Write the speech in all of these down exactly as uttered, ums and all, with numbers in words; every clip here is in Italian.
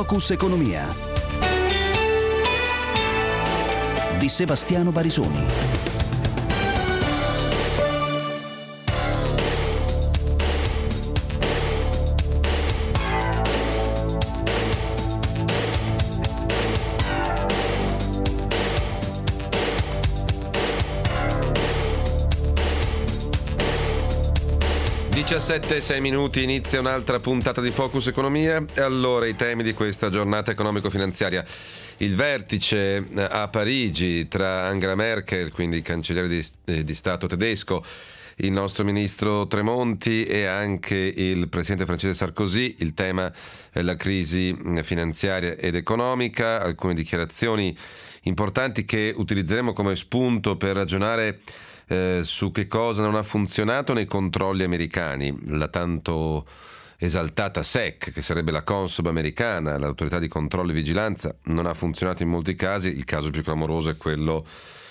Focus Economia di Sebastiano Barisoni. diciassette e sei minuti, inizia un'altra puntata di Focus Economia. E allora i temi di questa giornata economico-finanziaria: il vertice a Parigi tra Angela Merkel, quindi il cancelliere di, eh, di Stato tedesco, il nostro ministro Tremonti e anche il presidente francese Sarkozy. Il tema è la crisi finanziaria ed economica, alcune dichiarazioni importanti che utilizzeremo come spunto per ragionare Eh, su che cosa non ha funzionato nei controlli americani. La tanto esaltata S E C, che sarebbe la Consob americana, l'autorità di controllo e vigilanza, non ha funzionato in molti casi. Il caso più clamoroso è quello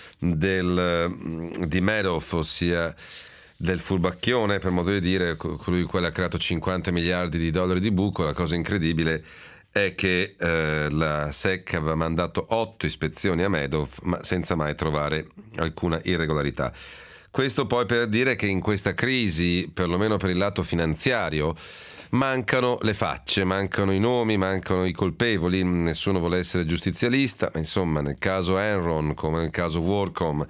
del, di Madoff, ossia del furbacchione, per modo di dire, colui che ha creato cinquanta miliardi di dollari di buco. La cosa incredibile è che eh, la S E C aveva mandato otto ispezioni a Madoff, ma senza mai trovare alcuna irregolarità. Questo poi per dire che in questa crisi, perlomeno per il lato finanziario, mancano le facce, mancano i nomi, mancano i colpevoli. Nessuno vuole essere giustizialista, ma insomma nel caso Enron come nel caso WorldCom,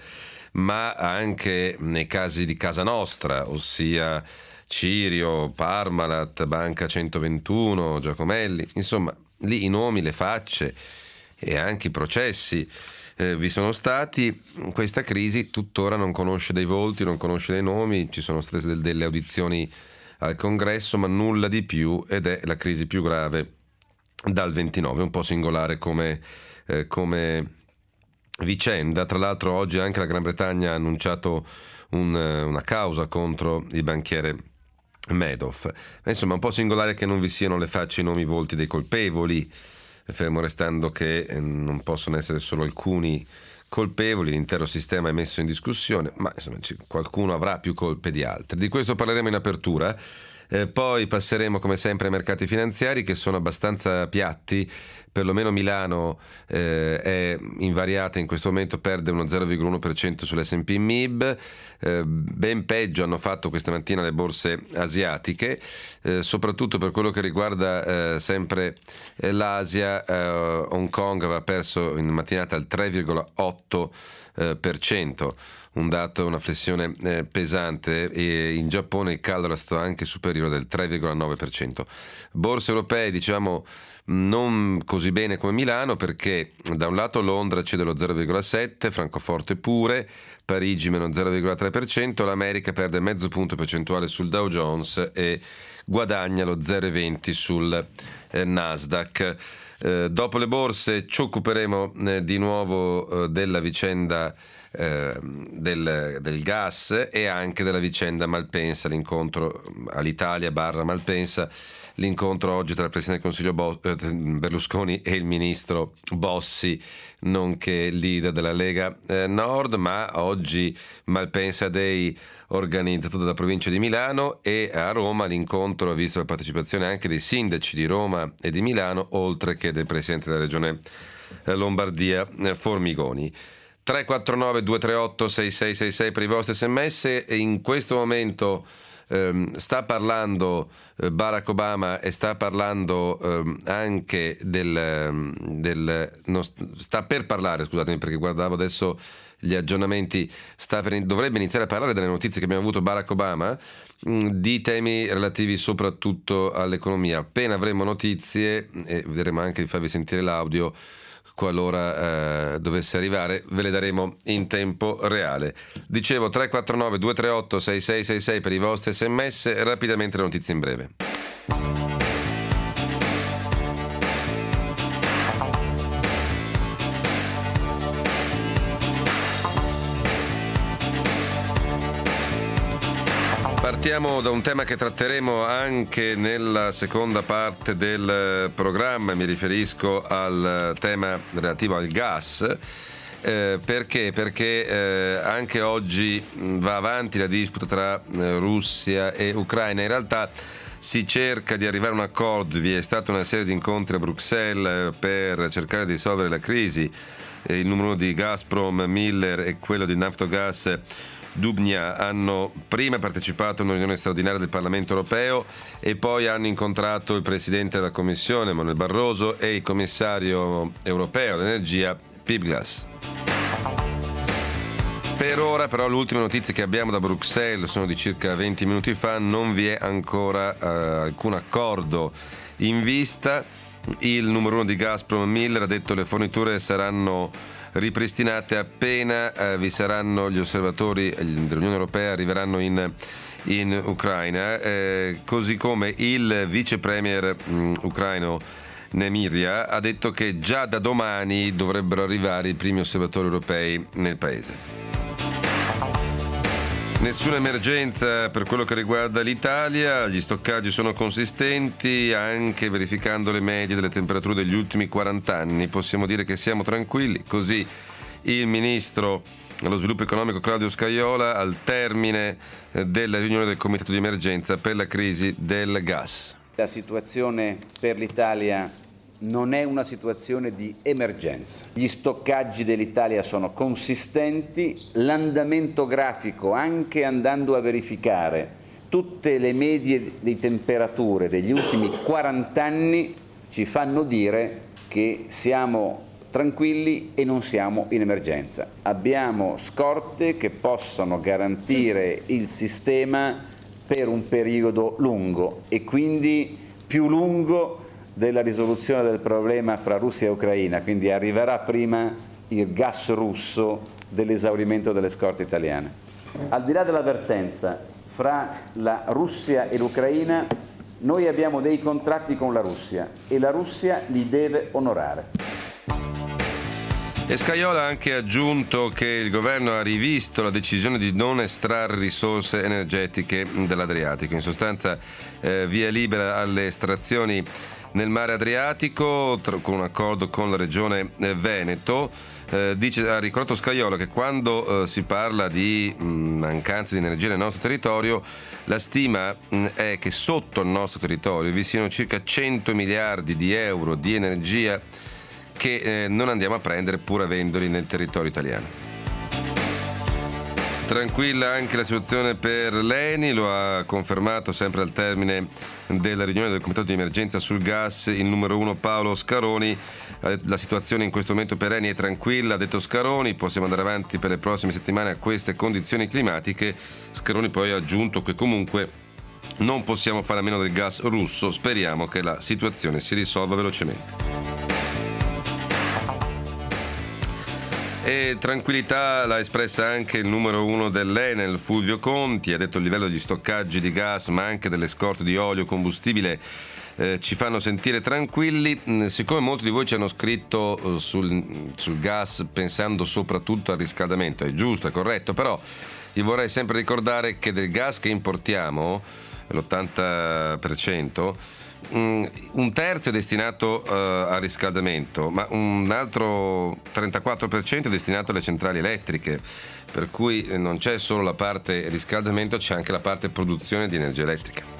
ma anche nei casi di Casa Nostra, ossia Cirio, Parmalat, Banca centoventuno, Giacomelli, insomma lì i nomi, le facce e anche i processi eh, vi sono stati. Questa crisi tuttora non conosce dei volti, non conosce dei nomi, ci sono state del, delle audizioni al Congresso, ma nulla di più, ed è la crisi più grave dal ventinove, un po' singolare come, eh, come vicenda. Tra l'altro oggi anche la Gran Bretagna ha annunciato un, una causa contro il banchiere Madoff. Insomma, un po' singolare che non vi siano le facce, i nomi, i volti dei colpevoli, fermo restando che non possono essere solo alcuni colpevoli, l'intero sistema è messo in discussione, ma insomma qualcuno avrà più colpe di altri. Di questo parleremo in apertura. Eh, poi passeremo come sempre ai mercati finanziari, che sono abbastanza piatti. Perlomeno Milano eh, è invariata in questo momento, perde uno zero virgola uno per cento sull'S and P M I B. Eh, ben peggio hanno fatto questa mattina le borse asiatiche, eh, soprattutto per quello che riguarda eh, sempre eh, l'Asia. eh, Hong Kong aveva perso in mattinata il tre virgola otto per cento, un dato, una flessione eh, pesante, e in Giappone il calo era stato anche superiore del tre virgola nove per cento. Borse europee, diciamo, non così bene come Milano, perché da un lato Londra cede lo zero virgola sette, Francoforte pure, Parigi meno zero virgola tre per cento, l'America perde mezzo punto percentuale sul Dow Jones e guadagna lo zero virgola venti sul eh, Nasdaq. Eh, dopo le borse ci occuperemo eh, di nuovo eh, della vicenda eh, del, del gas e anche della vicenda Malpensa, l'incontro all'Italia barra Malpensa, l'incontro oggi tra il Presidente del Consiglio Bo- eh, Berlusconi e il Ministro Bossi, nonché leader della Lega eh, Nord. Ma oggi Malpensa Day organizzato dalla provincia di Milano, e a Roma l'incontro ha visto la partecipazione anche dei sindaci di Roma e di Milano, oltre che del Presidente della Regione Lombardia Formigoni. tre quattro nove due tre otto sei sei sei sei per i vostri sms. E in questo momento ehm, sta parlando eh, Barack Obama e sta parlando ehm, anche del, del no, sta per parlare, scusatemi perché guardavo adesso gli aggiornamenti, sta per, dovrebbe iniziare a parlare delle notizie che abbiamo avuto Barack Obama, mh, di temi relativi soprattutto all'economia. Appena avremo notizie, e vedremo anche di farvi sentire l'audio qualora eh, dovesse arrivare, ve le daremo in tempo reale. Dicevo tre quattro nove due tre otto sei sei sei sei per i vostri sms. Rapidamente le notizie in breve. Partiamo da un tema che tratteremo anche nella seconda parte del programma, mi riferisco al tema relativo al gas. Eh, perché? Perché eh, anche oggi va avanti la disputa tra eh, Russia e Ucraina. In realtà si cerca di arrivare a un accordo, vi è stata una serie di incontri a Bruxelles per cercare di risolvere la crisi. Il numero uno di Gazprom, Miller, e quello di Naftogaz, Dubnia, hanno prima partecipato a una riunione straordinaria del Parlamento europeo e poi hanno incontrato il Presidente della Commissione, Manuel Barroso, e il Commissario europeo all'energia, Pip Glass. Per ora però l'ultima notizia che abbiamo da Bruxelles sono di circa venti minuti fa, non vi è ancora eh, alcun accordo in vista. Il numero uno di Gazprom, Miller, ha detto che le forniture saranno ripristinate appena eh, vi saranno gli osservatori dell'Unione Europea, arriveranno in, in Ucraina, eh, così come il vice premier mh, ucraino Nemiria ha detto che già da domani dovrebbero arrivare i primi osservatori europei nel paese. Nessuna emergenza per quello che riguarda l'Italia, gli stoccaggi sono consistenti, anche verificando le medie delle temperature degli ultimi quaranta anni. Possiamo dire che siamo tranquilli, così il ministro dello sviluppo economico Claudio Scajola al termine della riunione del comitato di emergenza per la crisi del gas. La situazione per l'Italia non è una situazione di emergenza. Gli stoccaggi dell'Italia sono consistenti, l'andamento grafico, anche andando a verificare tutte le medie di temperature degli ultimi quaranta anni, ci fanno dire che siamo tranquilli e non siamo in emergenza. Abbiamo scorte che possono garantire il sistema per un periodo lungo e quindi più lungo della risoluzione del problema fra Russia e Ucraina, quindi arriverà prima il gas russo dell'esaurimento delle scorte italiane. Al di là dell'avvertenza fra la Russia e l'Ucraina, noi abbiamo dei contratti con la Russia e la Russia li deve onorare. E Scajola ha anche aggiunto che il governo ha rivisto la decisione di non estrarre risorse energetiche dall'Adriatico. In sostanza eh, via libera alle estrazioni nel mare Adriatico con un accordo con la regione Veneto. Eh, dice, ha ricordato Scajola che quando eh, si parla di mh, mancanza di energia nel nostro territorio, la stima mh, è che sotto il nostro territorio vi siano circa cento miliardi di euro di energia che eh, non andiamo a prendere pur avendoli nel territorio italiano. Tranquilla anche la situazione per l'Eni, lo ha confermato sempre al termine della riunione del comitato di emergenza sul gas il numero uno Paolo Scaroni. La situazione in questo momento per Eni è tranquilla, ha detto Scaroni, possiamo andare avanti per le prossime settimane a queste condizioni climatiche. Scaroni poi ha aggiunto che comunque non possiamo fare a meno del gas russo, speriamo che la situazione si risolva velocemente. E tranquillità l'ha espressa anche il numero uno dell'Enel, Fulvio Conti, ha detto il livello degli stoccaggi di gas ma anche delle scorte di olio combustibile eh, ci fanno sentire tranquilli. Siccome molti di voi ci hanno scritto eh, sul, sul gas pensando soprattutto al riscaldamento, è giusto, è corretto, però io vorrei sempre ricordare che del gas che importiamo, l'ottanta per cento, un terzo è destinato uh, al riscaldamento, ma un altro trentaquattro per cento è destinato alle centrali elettriche, per cui non c'è solo la parte riscaldamento, c'è anche la parte produzione di energia elettrica.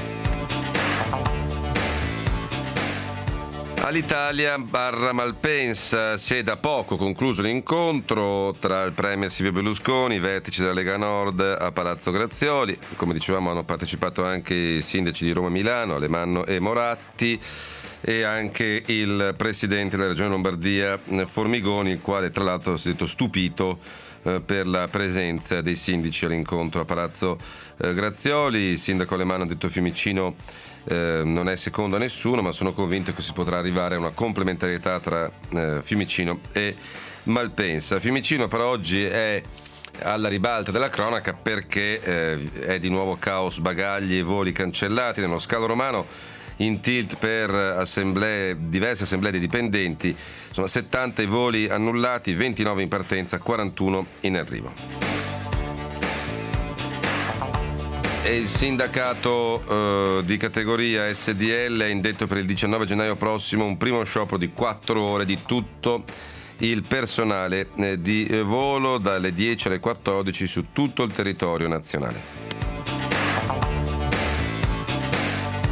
All'Italia barra Malpensa si è da poco concluso l'incontro tra il premier Silvio Berlusconi, i vertici della Lega Nord a Palazzo Grazioli. Come dicevamo hanno partecipato anche i sindaci di Roma e Milano, Alemanno e Moratti, e anche il presidente della regione Lombardia Formigoni, il quale tra l'altro si è detto stupito eh, per la presenza dei sindaci all'incontro a Palazzo eh, Grazioli. Il sindaco Alemanno ha detto Fiumicino Eh, non è secondo a nessuno, ma sono convinto che si potrà arrivare a una complementarietà tra eh, Fiumicino e Malpensa. Fiumicino però oggi è alla ribalta della cronaca perché eh, è di nuovo caos, bagagli e voli cancellati nello scalo romano, in tilt per assemblee, diverse assemblee dei dipendenti. Sono settanta i voli annullati, ventinove in partenza, quarantuno in arrivo. E il sindacato eh, di categoria S D L ha indetto per il diciannove gennaio prossimo un primo sciopero di quattro ore di tutto il personale eh, di eh, volo dalle dieci alle quattordici su tutto il territorio nazionale.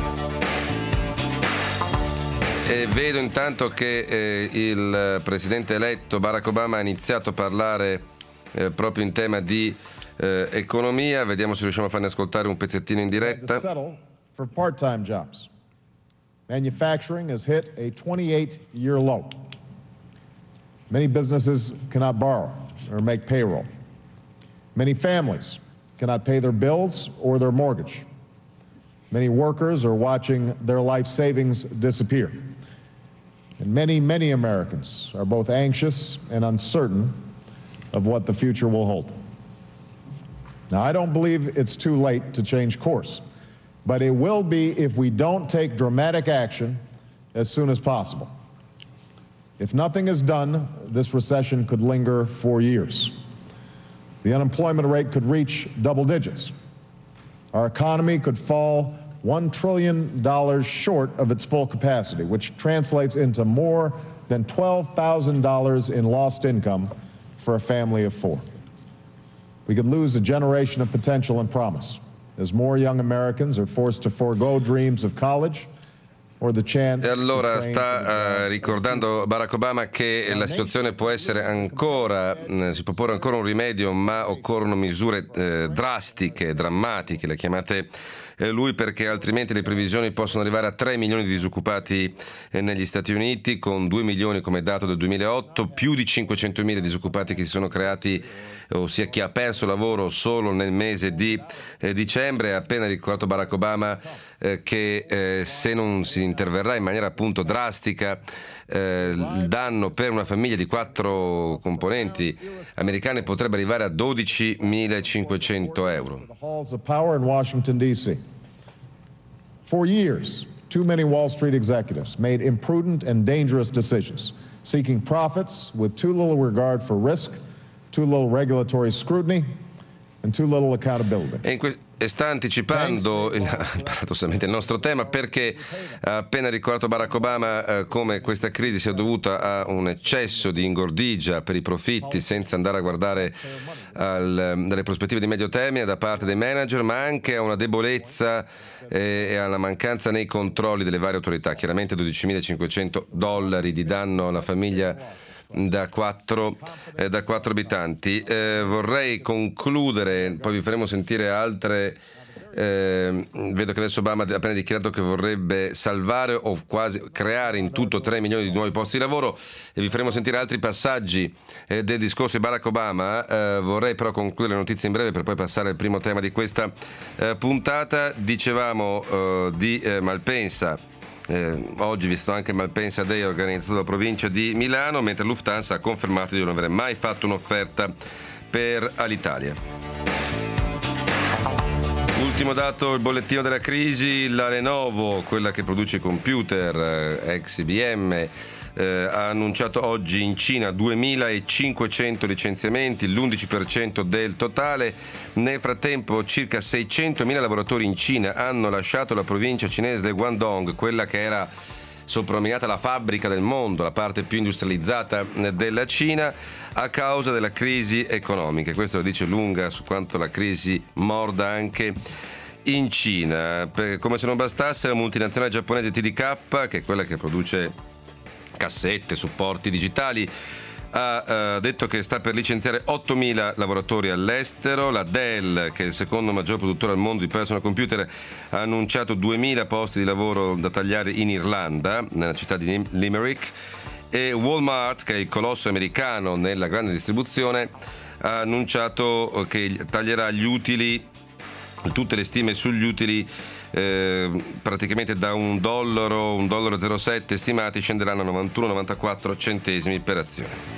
E vedo intanto che eh, il presidente eletto Barack Obama ha iniziato a parlare eh, proprio in tema di eh, economia. Vediamo se riusciamo a farne ascoltare un pezzettino in diretta. For part-time jobs. Manufacturing has hit a twenty-eight year low. Many businesses cannot borrow or make payroll. Many families cannot pay their bills or their mortgage. Many workers are watching their life savings disappear. And many, many Americans are both anxious and uncertain of what the future will hold. Now, I don't believe it's too late to change course, but it will be if we don't take dramatic action as soon as possible. If nothing is done, this recession could linger for years. The unemployment rate could reach double digits. Our economy could fall one trillion dollars short of its full capacity, which translates into more than twelve thousand dollars in lost income for a family of four. We could lose a generation of potential and promise as more young Americans are forced to forego dreams of college. E allora sta uh, ricordando Barack Obama che la situazione può essere ancora, eh, si può porre ancora un rimedio, ma occorrono misure eh, drastiche, drammatiche, le chiamate eh, lui, perché altrimenti le previsioni possono arrivare a tre milioni di disoccupati eh, negli Stati Uniti, con due milioni come dato del duemilaotto, più di cinquecentomila disoccupati che si sono creati, ossia chi ha perso lavoro solo nel mese di eh, dicembre. Ha appena ricordato Barack Obama eh, che eh, se non si interverrà in maniera appunto drastica eh, il danno per una famiglia di quattro componenti americane potrebbe arrivare a dodicimilacinquecento euro. For years, too many Wall Street executives made imprudent and dangerous decisions, seeking profits with too little regard for risk, too little regulatory scrutiny, and too little accountability. E, in que- e sta anticipando il, paradossalmente il nostro tema, perché ha appena ricordato Barack Obama eh, come questa crisi sia dovuta a un eccesso di ingordigia per i profitti, senza andare a guardare al, dalle prospettive di medio termine da parte dei manager, ma anche a una debolezza eh, e alla mancanza nei controlli delle varie autorità. Chiaramente dodicimilacinquecento dollari di danno alla famiglia da quattro, eh, da quattro abitanti. Eh, vorrei concludere, poi vi faremo sentire altre. Eh, vedo che adesso Obama ha appena dichiarato che vorrebbe salvare o quasi creare in tutto tre milioni di nuovi posti di lavoro, e vi faremo sentire altri passaggi eh, del discorso di Barack Obama. Eh, vorrei però concludere le notizie in breve per poi passare al primo tema di questa eh, puntata. Dicevamo eh, di eh, Malpensa. Eh, oggi visto anche Malpensa Day organizzato dalla provincia di Milano, mentre Lufthansa ha confermato di non aver mai fatto un'offerta per Alitalia. Ultimo dato, il bollettino della crisi. La Lenovo, quella che produce i computer, eh, ex I B M, eh, ha annunciato oggi in Cina duemilacinquecento licenziamenti, l'undici per cento del totale. Nel frattempo circa seicentomila lavoratori in Cina hanno lasciato la provincia cinese del Guangdong, quella che era soprannominata la fabbrica del mondo, la parte più industrializzata della Cina, a causa della crisi economica. Questo lo dice lunga su quanto la crisi morda anche in Cina. Per, come se non bastasse, la multinazionale giapponese T D K, che è quella che produce cassette, supporti digitali, ha uh, detto che sta per licenziare ottomila lavoratori all'estero. La Dell, che è il secondo maggior produttore al mondo di personal computer, ha annunciato duemila posti di lavoro da tagliare in Irlanda, nella città di Limerick. E Walmart, che è il colosso americano nella grande distribuzione, ha annunciato che taglierà gli utili, tutte le stime sugli utili, eh, praticamente da un dollaro, un dollaro zero sette stimati, scenderanno a novantuno novantaquattro centesimi per azione.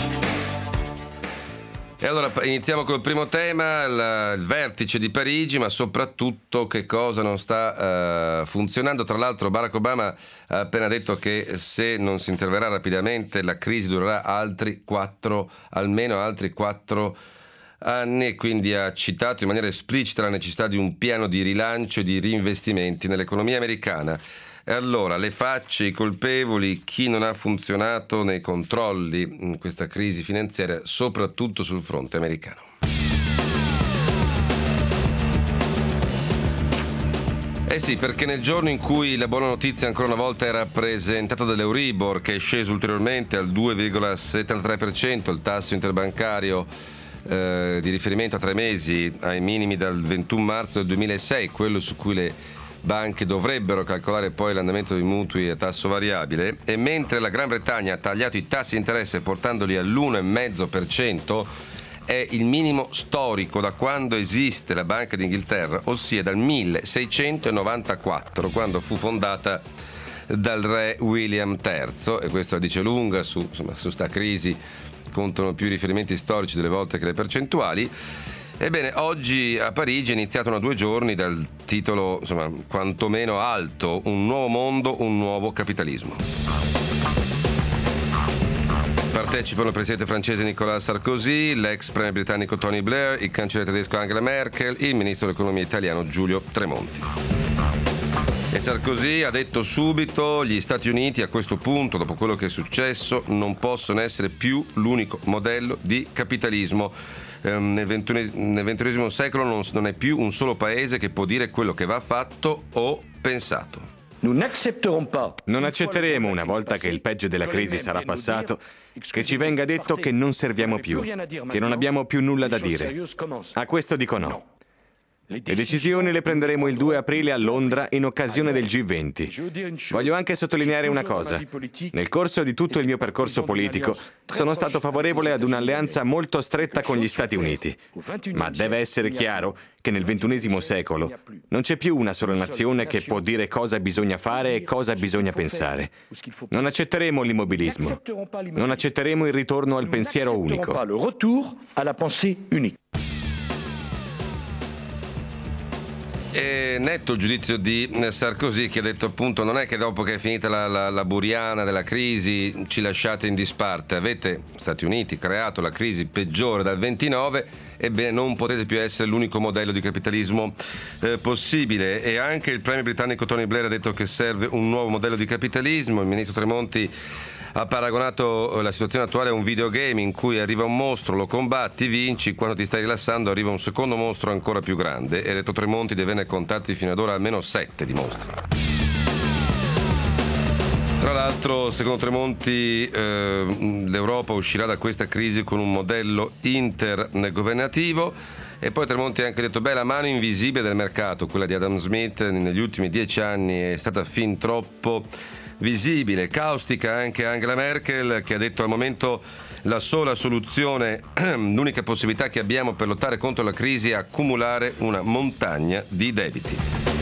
E allora iniziamo col primo tema, la, il vertice di Parigi, ma soprattutto che cosa non sta uh, funzionando. Tra l'altro Barack Obama ha appena detto che se non si interverrà rapidamente la crisi durerà altri quattro, almeno altri quattro anni, e quindi ha citato in maniera esplicita la necessità di un piano di rilancio e di reinvestimenti nell'economia americana. E allora, le facce, i colpevoli, chi non ha funzionato nei controlli in questa crisi finanziaria, soprattutto sul fronte americano. Eh sì, perché nel giorno in cui la buona notizia ancora una volta è rappresentata dall'Euribor, che è sceso ulteriormente al due virgola settantatré per cento, il tasso interbancario eh, di riferimento a tre mesi ai minimi dal ventuno marzo del duemilasei, quello su cui le banche dovrebbero calcolare poi l'andamento dei mutui a tasso variabile, e mentre la Gran Bretagna ha tagliato i tassi di interesse portandoli all'uno virgola cinque per cento, è il minimo storico da quando esiste la Banca d'Inghilterra, ossia dal milleseicentonovantaquattro, quando fu fondata dal re William terzo, e questo la dice lunga su, insomma, su sta crisi. Contano più i riferimenti storici delle volte che le percentuali. Ebbene, oggi a Parigi è iniziata una due giorni dal titolo, insomma, quantomeno alto: Un nuovo mondo, un nuovo capitalismo. Partecipano il presidente francese Nicolas Sarkozy, l'ex premier britannico Tony Blair, il cancelliere tedesco Angela Merkel, il ministro dell'economia italiano Giulio Tremonti. E Sarkozy ha detto subito: gli Stati Uniti a questo punto, dopo quello che è successo, non possono essere più l'unico modello di capitalismo. Ehm, nel ventunesimo secolo non, non è più un solo paese che può dire quello che va fatto o pensato. Non accetteremo, una volta che il peggio della crisi sarà passato, che ci venga detto che non serviamo più, che non abbiamo più nulla da dire. A questo dico no. Le decisioni le prenderemo il due aprile a Londra in occasione del G venti. Voglio anche sottolineare una cosa. Nel corso di tutto il mio percorso politico sono stato favorevole ad un'alleanza molto stretta con gli Stati Uniti. Ma deve essere chiaro che nel ventunesimo secolo non c'è più una sola nazione che può dire cosa bisogna fare e cosa bisogna pensare. Non accetteremo l'immobilismo. Non accetteremo il ritorno al pensiero unico. E netto il giudizio di Sarkozy, che ha detto appunto: non è che dopo che è finita la, la, la buriana della crisi ci lasciate in disparte, avete, Stati Uniti, creato la crisi peggiore dal ventinove, ebbene non potete più essere l'unico modello di capitalismo eh, possibile. E anche il premier britannico Tony Blair ha detto che serve un nuovo modello di capitalismo. Il ministro Tremonti ha paragonato la situazione attuale a un videogame in cui arriva un mostro, lo combatti, vinci, quando ti stai rilassando arriva un secondo mostro ancora più grande, e ha detto Tremonti di averne contatti fino ad ora almeno sette di mostri. Tra l'altro, secondo Tremonti, eh, l'Europa uscirà da questa crisi con un modello intergovernativo. E poi Tremonti ha anche detto: beh, la mano invisibile del mercato, quella di Adam Smith, negli ultimi dieci anni è stata fin troppo visibile. Caustica anche Angela Merkel, che ha detto: al momento la sola soluzione, l'unica possibilità che abbiamo per lottare contro la crisi è accumulare una montagna di debiti.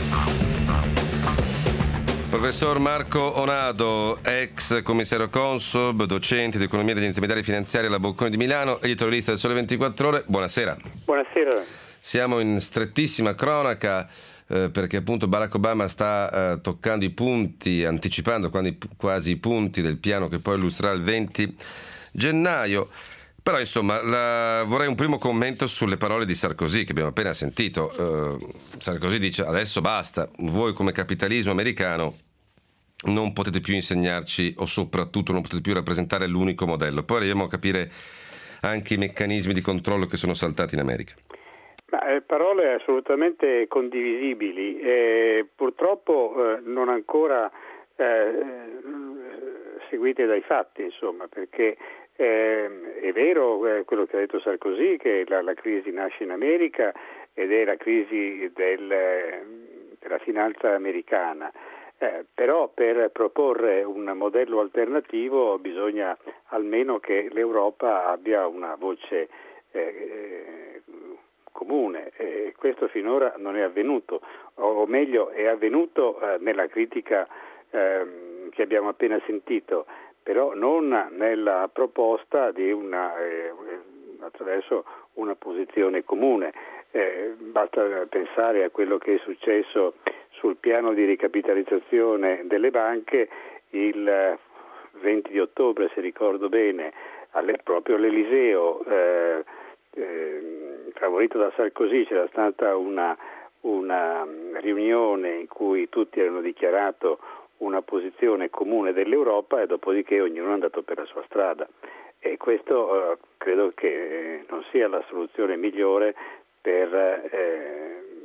Professor Marco Onado, ex commissario Consob, docente di economia degli intermediari finanziari alla Bocconi di Milano, editorialista del Sole ventiquattro Ore. Buonasera. Buonasera. Siamo in strettissima cronaca eh, perché appunto Barack Obama sta eh, toccando i punti, anticipando quasi, quasi i punti del piano che poi illustrerà il venti gennaio. Però insomma la, vorrei un primo commento sulle parole di Sarkozy che abbiamo appena sentito. Eh, Sarkozy dice: adesso basta, voi come capitalismo americano non potete più insegnarci, o soprattutto non potete più rappresentare l'unico modello. Poi arriviamo a capire anche i meccanismi di controllo che sono saltati in America. Ma, eh, parole assolutamente condivisibili, eh, purtroppo eh, non ancora eh, seguite dai fatti, insomma, perché eh, è vero eh, quello che ha detto Sarkozy, che la, la crisi nasce in America ed è la crisi del, della finanza americana. Eh, però per proporre un modello alternativo bisogna almeno che l'Europa abbia una voce eh, comune, e eh, questo finora non è avvenuto, o meglio è avvenuto eh, nella critica eh, che abbiamo appena sentito, però non nella proposta di una eh, attraverso una posizione comune. Eh, basta pensare a quello che è successo sul piano di ricapitalizzazione delle banche il venti di ottobre, se ricordo bene, alle, proprio all'Eliseo, eh, eh, favorito da Sarkozy. C'era stata una, una riunione in cui tutti avevano dichiarato una posizione comune dell'Europa e dopodiché ognuno è andato per la sua strada. E questo eh, credo che non sia la soluzione migliore per eh,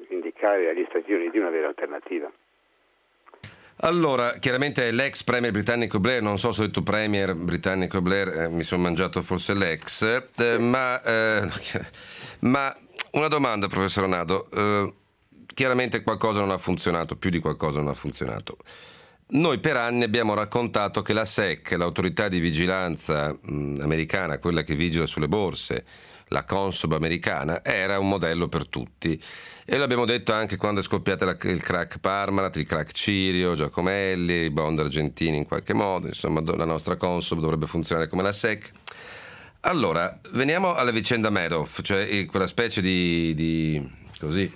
indicare agli Stati Uniti una vera alternativa. Allora, chiaramente l'ex premier britannico Blair, non so se ho detto premier britannico Blair, eh, mi sono mangiato forse l'ex, eh, ma, eh, ma una domanda, professor Nado, eh, chiaramente qualcosa non ha funzionato, più di qualcosa non ha funzionato. Noi per anni abbiamo raccontato che la S E C, l'autorità di vigilanza mh, americana, quella che vigila sulle borse, la Consob americana, era un modello per tutti. E l'abbiamo detto anche quando è scoppiata la, il crack Parmalat, il crack Cirio, Giacomelli, i bond argentini in qualche modo, insomma la nostra Consob dovrebbe funzionare come la S E C. Allora, veniamo alla vicenda Madoff, cioè quella specie di, di così,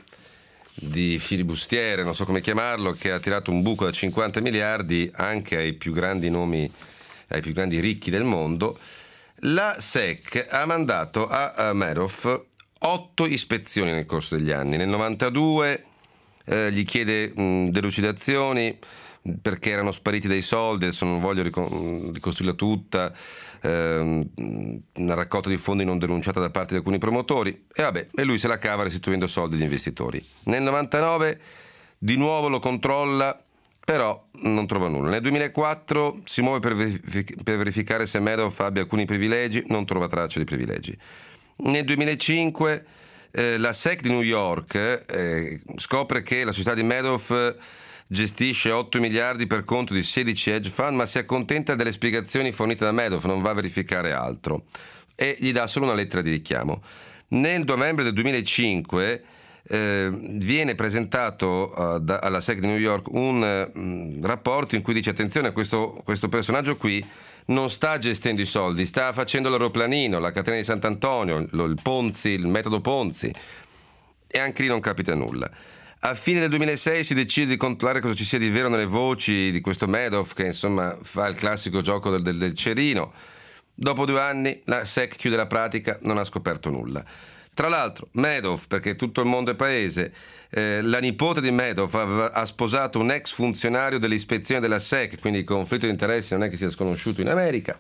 di filibustiere, non so come chiamarlo, che ha tirato un buco da cinquanta miliardi anche ai più grandi nomi, ai più grandi ricchi del mondo. La S E C ha mandato a, a Madoff otto ispezioni nel corso degli anni. Nel novantadue eh, gli chiede mh, delucidazioni perché erano spariti dei soldi, adesso non voglio ricon- ricostruirla tutta, ehm, una raccolta di fondi non denunciata da parte di alcuni promotori, e vabbè, e lui se la cava restituendo soldi agli investitori. Nel novantanove di nuovo lo controlla, però non trova nulla. Nel duemilaquattro si muove per, verific- per verificare se Madoff abbia alcuni privilegi, non trova traccia di privilegi. Nel duemilacinque eh, la S E C di New York eh, scopre che la società di Madoff gestisce otto miliardi per conto di sedici hedge fund, ma si accontenta delle spiegazioni fornite da Madoff, non va a verificare altro e gli dà solo una lettera di richiamo. Nel novembre del duemilacinque eh, viene presentato uh, da, alla S E C di New York un uh, rapporto in cui dice: attenzione, questo, questo personaggio qui non sta gestendo i soldi, sta facendo l'aeroplanino, la catena di Sant'Antonio, lo, il Ponzi, il metodo Ponzi, e anche lì non capita nulla. A fine del duemilasei si decide di controllare cosa ci sia di vero nelle voci di questo Madoff, che insomma fa il classico gioco del, del, del cerino. Dopo due anni la S E C chiude la pratica, non ha scoperto nulla. Tra l'altro Madoff, perché tutto il mondo è paese, eh, la nipote di Madoff ha, ha sposato un ex funzionario dell'ispezione della S E C, quindi il conflitto di interessi non è che sia sconosciuto in America.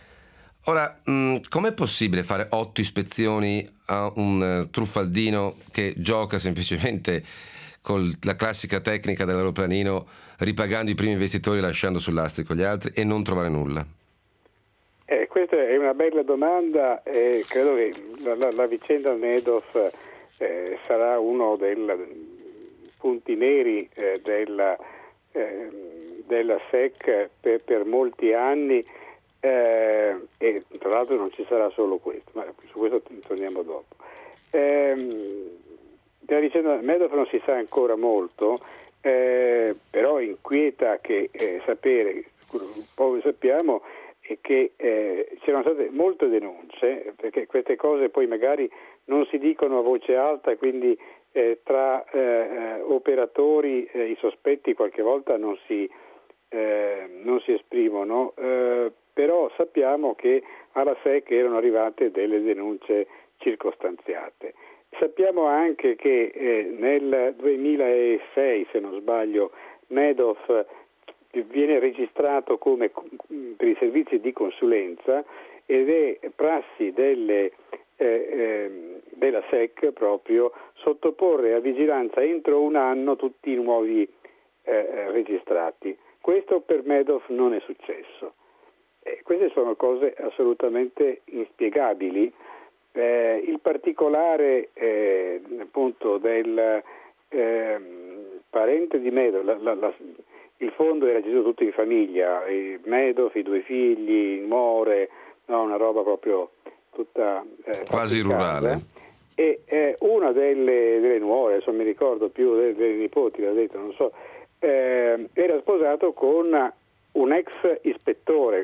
Ora, mh, com'è possibile fare otto ispezioni a un uh, truffaldino che gioca semplicemente con la classica tecnica dell'aeroplanino, ripagando i primi investitori e lasciando sul lastrico gli altri, e non trovare nulla? Eh, questa è una bella domanda e credo che la, la, la vicenda Madoff eh, sarà uno dei punti neri eh, della, eh, della S E C per, per molti anni, eh, e tra l'altro non ci sarà solo questo, ma su questo torniamo dopo. Eh, della vicenda Madoff non si sa ancora molto, eh, però inquieta che eh, sapere, un po' sappiamo, e che eh, c'erano state molte denunce, perché queste cose poi magari non si dicono a voce alta, quindi eh, tra eh, operatori eh, i sospetti qualche volta non si, eh, non si esprimono, eh, però sappiamo che alla S E C erano arrivate delle denunce circostanziate. Sappiamo anche che eh, nel duemilasei, se non sbaglio, Madoff viene registrato come per i servizi di consulenza ed è prassi delle, eh, eh, della S E C proprio sottoporre a vigilanza entro un anno tutti i nuovi eh, registrati. Questo per Madoff non è successo. Eh, queste sono cose assolutamente inspiegabili. Eh, il particolare eh, appunto del eh, parente di Madoff, la, la, la, il fondo era gestito tutto in famiglia, i Madoff, i due figli, More, no, una roba proprio tutta eh, quasi rurale. E eh, una delle, delle nuore, adesso mi ricordo più delle, delle nipoti, l'ha detto, non so, eh, era sposato con un ex ispettore,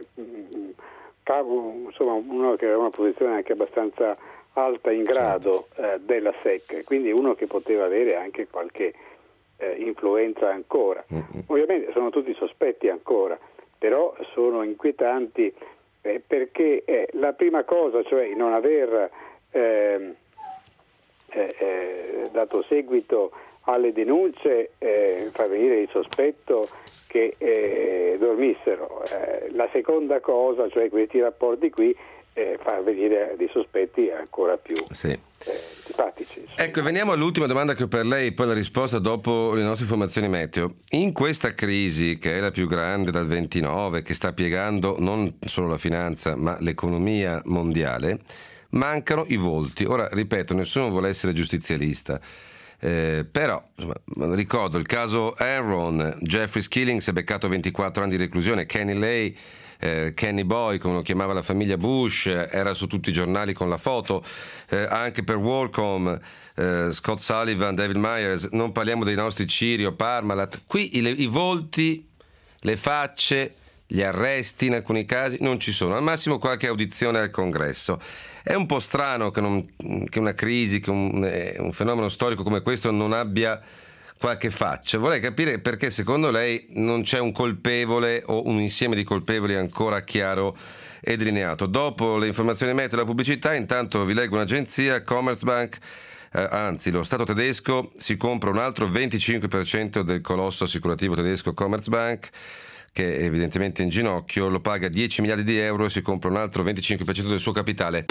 cavo, insomma uno che aveva una posizione anche abbastanza alta in grado eh, della S E C, quindi uno che poteva avere anche qualche Eh, influenza ancora. Mm-hmm. Ovviamente sono tutti sospetti ancora, però sono inquietanti eh, perché eh, la prima cosa, cioè non aver eh, eh, eh, dato seguito alle denunce, eh, fa venire il sospetto che eh, dormissero. Eh, la seconda cosa, cioè questi rapporti qui, eh, fa venire dei sospetti ancora più. Sì. Eh, simpatici. Ecco, veniamo all'ultima domanda che ho per lei, poi la risposta dopo le nostre informazioni meteo. In questa crisi, che è la più grande dal ventinove, che sta piegando non solo la finanza ma l'economia mondiale, mancano i volti. Ora, ripeto, nessuno vuole essere giustizialista, eh, però insomma, ricordo il caso Enron, Jeffrey Skilling si è beccato ventiquattro anni di reclusione, Kenny Lay, eh, Kenny Boy, come lo chiamava la famiglia Bush, eh, era su tutti i giornali con la foto, eh, anche per WorldCom, eh, Scott Sullivan, David Myers, non parliamo dei nostri Cirio, Parmalat, qui i, i volti, le facce, gli arresti in alcuni casi non ci sono, al massimo qualche audizione al Congresso. È un po' strano che, non, che una crisi, che un, eh, un fenomeno storico come questo non abbia qualche faccia. Vorrei capire perché secondo lei non c'è un colpevole o un insieme di colpevoli ancora chiaro e delineato. Dopo le informazioni meteo e la pubblicità, intanto vi leggo un'agenzia, Commerzbank, eh, anzi lo Stato tedesco si compra un altro venticinque per cento del colosso assicurativo tedesco Commerzbank, che è evidentemente in ginocchio, lo paga dieci miliardi di euro e si compra un altro venticinque per cento del suo capitale.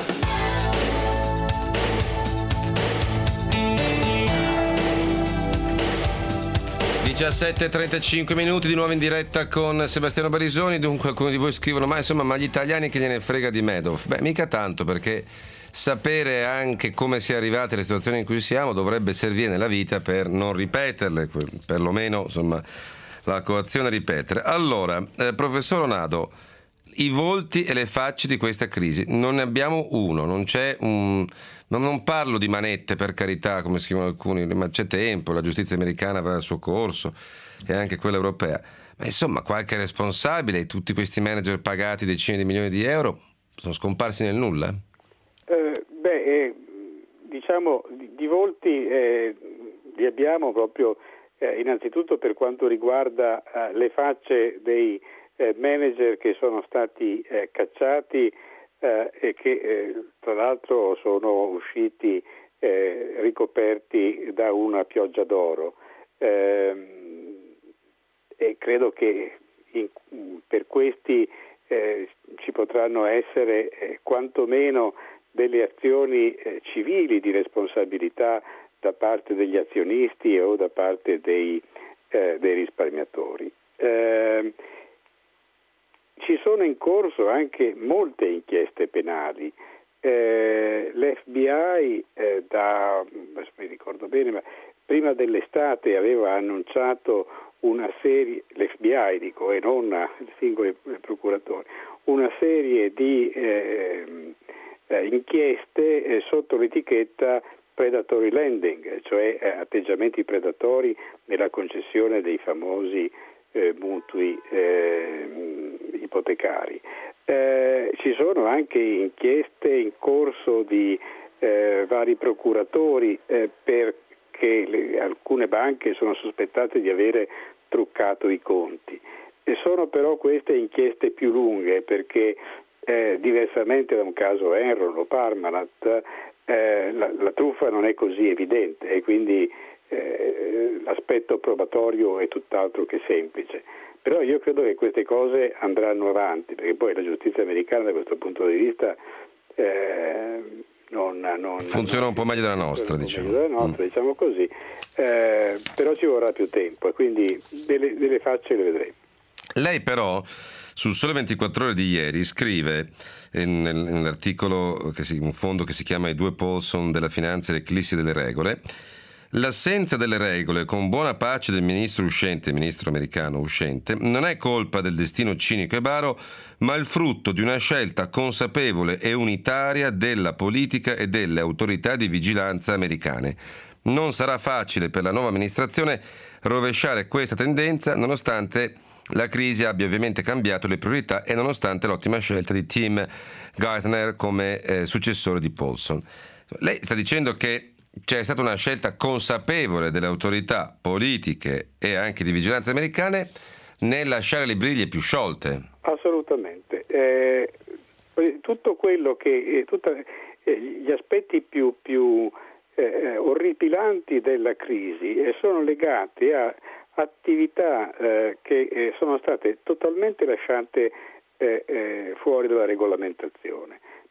diciassette e trentacinque minuti di nuovo in diretta con Sebastiano Barisoni. Dunque alcuni di voi scrivono: ma insomma, ma gli italiani che gliene frega di Madoff? Beh, mica tanto, perché sapere anche come si è arrivati alle situazioni in cui siamo dovrebbe servire nella vita per non ripeterle, perlomeno insomma la coazione a ripetere. Allora, eh, professor Onado, i volti e le facce di questa crisi, non ne abbiamo uno, non c'è un... Non, non parlo di manette, per carità, come scrivono alcuni, ma c'è tempo, la giustizia americana avrà il suo corso e anche quella europea. Ma insomma, qualche responsabile, tutti questi manager pagati decine di milioni di euro, sono scomparsi nel nulla? Eh, beh, eh, diciamo, di, di volti eh, li abbiamo proprio eh, innanzitutto per quanto riguarda eh, le facce dei eh, manager che sono stati eh, cacciati eh, e che eh, tra l'altro sono usciti eh, ricoperti da una pioggia d'oro. Eh, e credo che in, per questi eh, ci potranno essere eh, quantomeno delle azioni eh, civili di responsabilità da parte degli azionisti o da parte dei, eh, dei risparmiatori. Eh, ci sono in corso anche molte inchieste penali. Eh, L'F B I, eh, da, non mi ricordo bene, ma prima dell'estate aveva annunciato una serie, l'F B I dico, e non i singoli procuratori, una serie di eh, eh, inchieste eh, sotto l'etichetta predatory lending, cioè eh, atteggiamenti predatori nella concessione dei famosi eh, mutui eh, ipotecari. Eh, ci sono anche inchieste in corso di eh, vari procuratori eh, perché le, alcune banche sono sospettate di avere truccato i conti. E sono però queste inchieste più lunghe perché eh, diversamente da un caso Enron o Parmalat eh, la, la truffa non è così evidente e quindi eh, l'aspetto probatorio è tutt'altro che semplice. Però io credo che queste cose andranno avanti, perché poi la giustizia americana da questo punto di vista eh, non, non funziona non, un po' meglio della nostra, diciamo. Della nostra, mm. diciamo così. Eh, però ci vorrà più tempo e quindi delle, delle facce le vedremo. Lei però sul Sole ventiquattro Ore di ieri scrive in, nell'articolo, che si, un fondo che si chiama I due Paulson della finanza e l'eclissi delle regole: l'assenza delle regole, con buona pace del ministro uscente, il ministro americano uscente, non è colpa del destino cinico e baro, ma il frutto di una scelta consapevole e unitaria della politica e delle autorità di vigilanza americane. Non sarà facile per la nuova amministrazione rovesciare questa tendenza, nonostante la crisi abbia ovviamente cambiato le priorità e nonostante l'ottima scelta di Tim Geithner come eh, successore di Paulson. Lei sta dicendo che c'è stata una scelta consapevole delle autorità politiche e anche di vigilanza americane nel lasciare le briglie più sciolte. Assolutamente. Eh, tutto quello che eh, tutta, eh, gli aspetti più, più eh, orripilanti della crisi eh, sono legati a attività eh, che eh, sono state totalmente lasciate eh, eh, fuori dalla regolamentazione.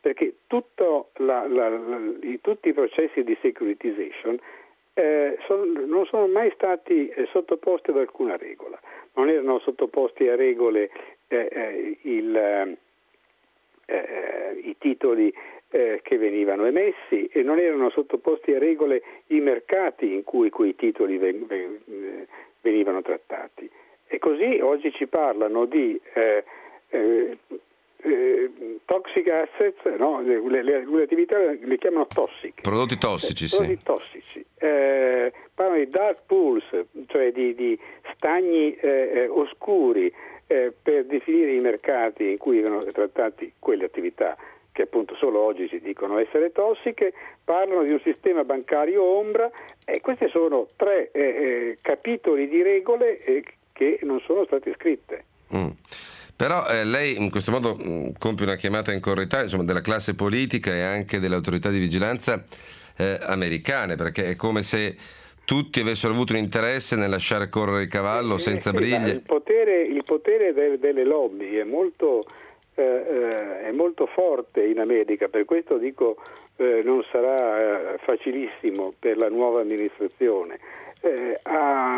perché tutto la, la, la, i, tutti i processi di securitization eh, son, non sono mai stati eh, sottoposti ad alcuna regola, non erano sottoposti a regole eh, eh, il, eh, eh, i titoli eh, che venivano emessi, e non erano sottoposti a regole i mercati in cui quei titoli ven, ven, venivano trattati. E così oggi ci parlano di eh, eh, eh, toxic assets, no? le, le, le attività le chiamano tossic. Prodotti tossici, eh, sì. Prodotti tossici. Eh, parlano di dark pools, cioè di, di stagni eh, oscuri eh, per definire i mercati in cui vengono trattati quelle attività che appunto solo oggi si dicono essere tossiche. Parlano di un sistema bancario ombra, e questi sono tre eh, eh, capitoli di regole eh, che non sono state scritte. Mm. Però eh, lei in questo modo mh, compie una chiamata in correità, insomma, della classe politica e anche delle autorità di vigilanza eh, americane, perché è come se tutti avessero avuto un interesse nel lasciare correre il cavallo eh, senza sì, briglie. Il potere, il potere del, delle lobby è molto, eh, eh, è molto forte in America, per questo dico eh, non sarà eh, facilissimo per la nuova amministrazione. Eh, a,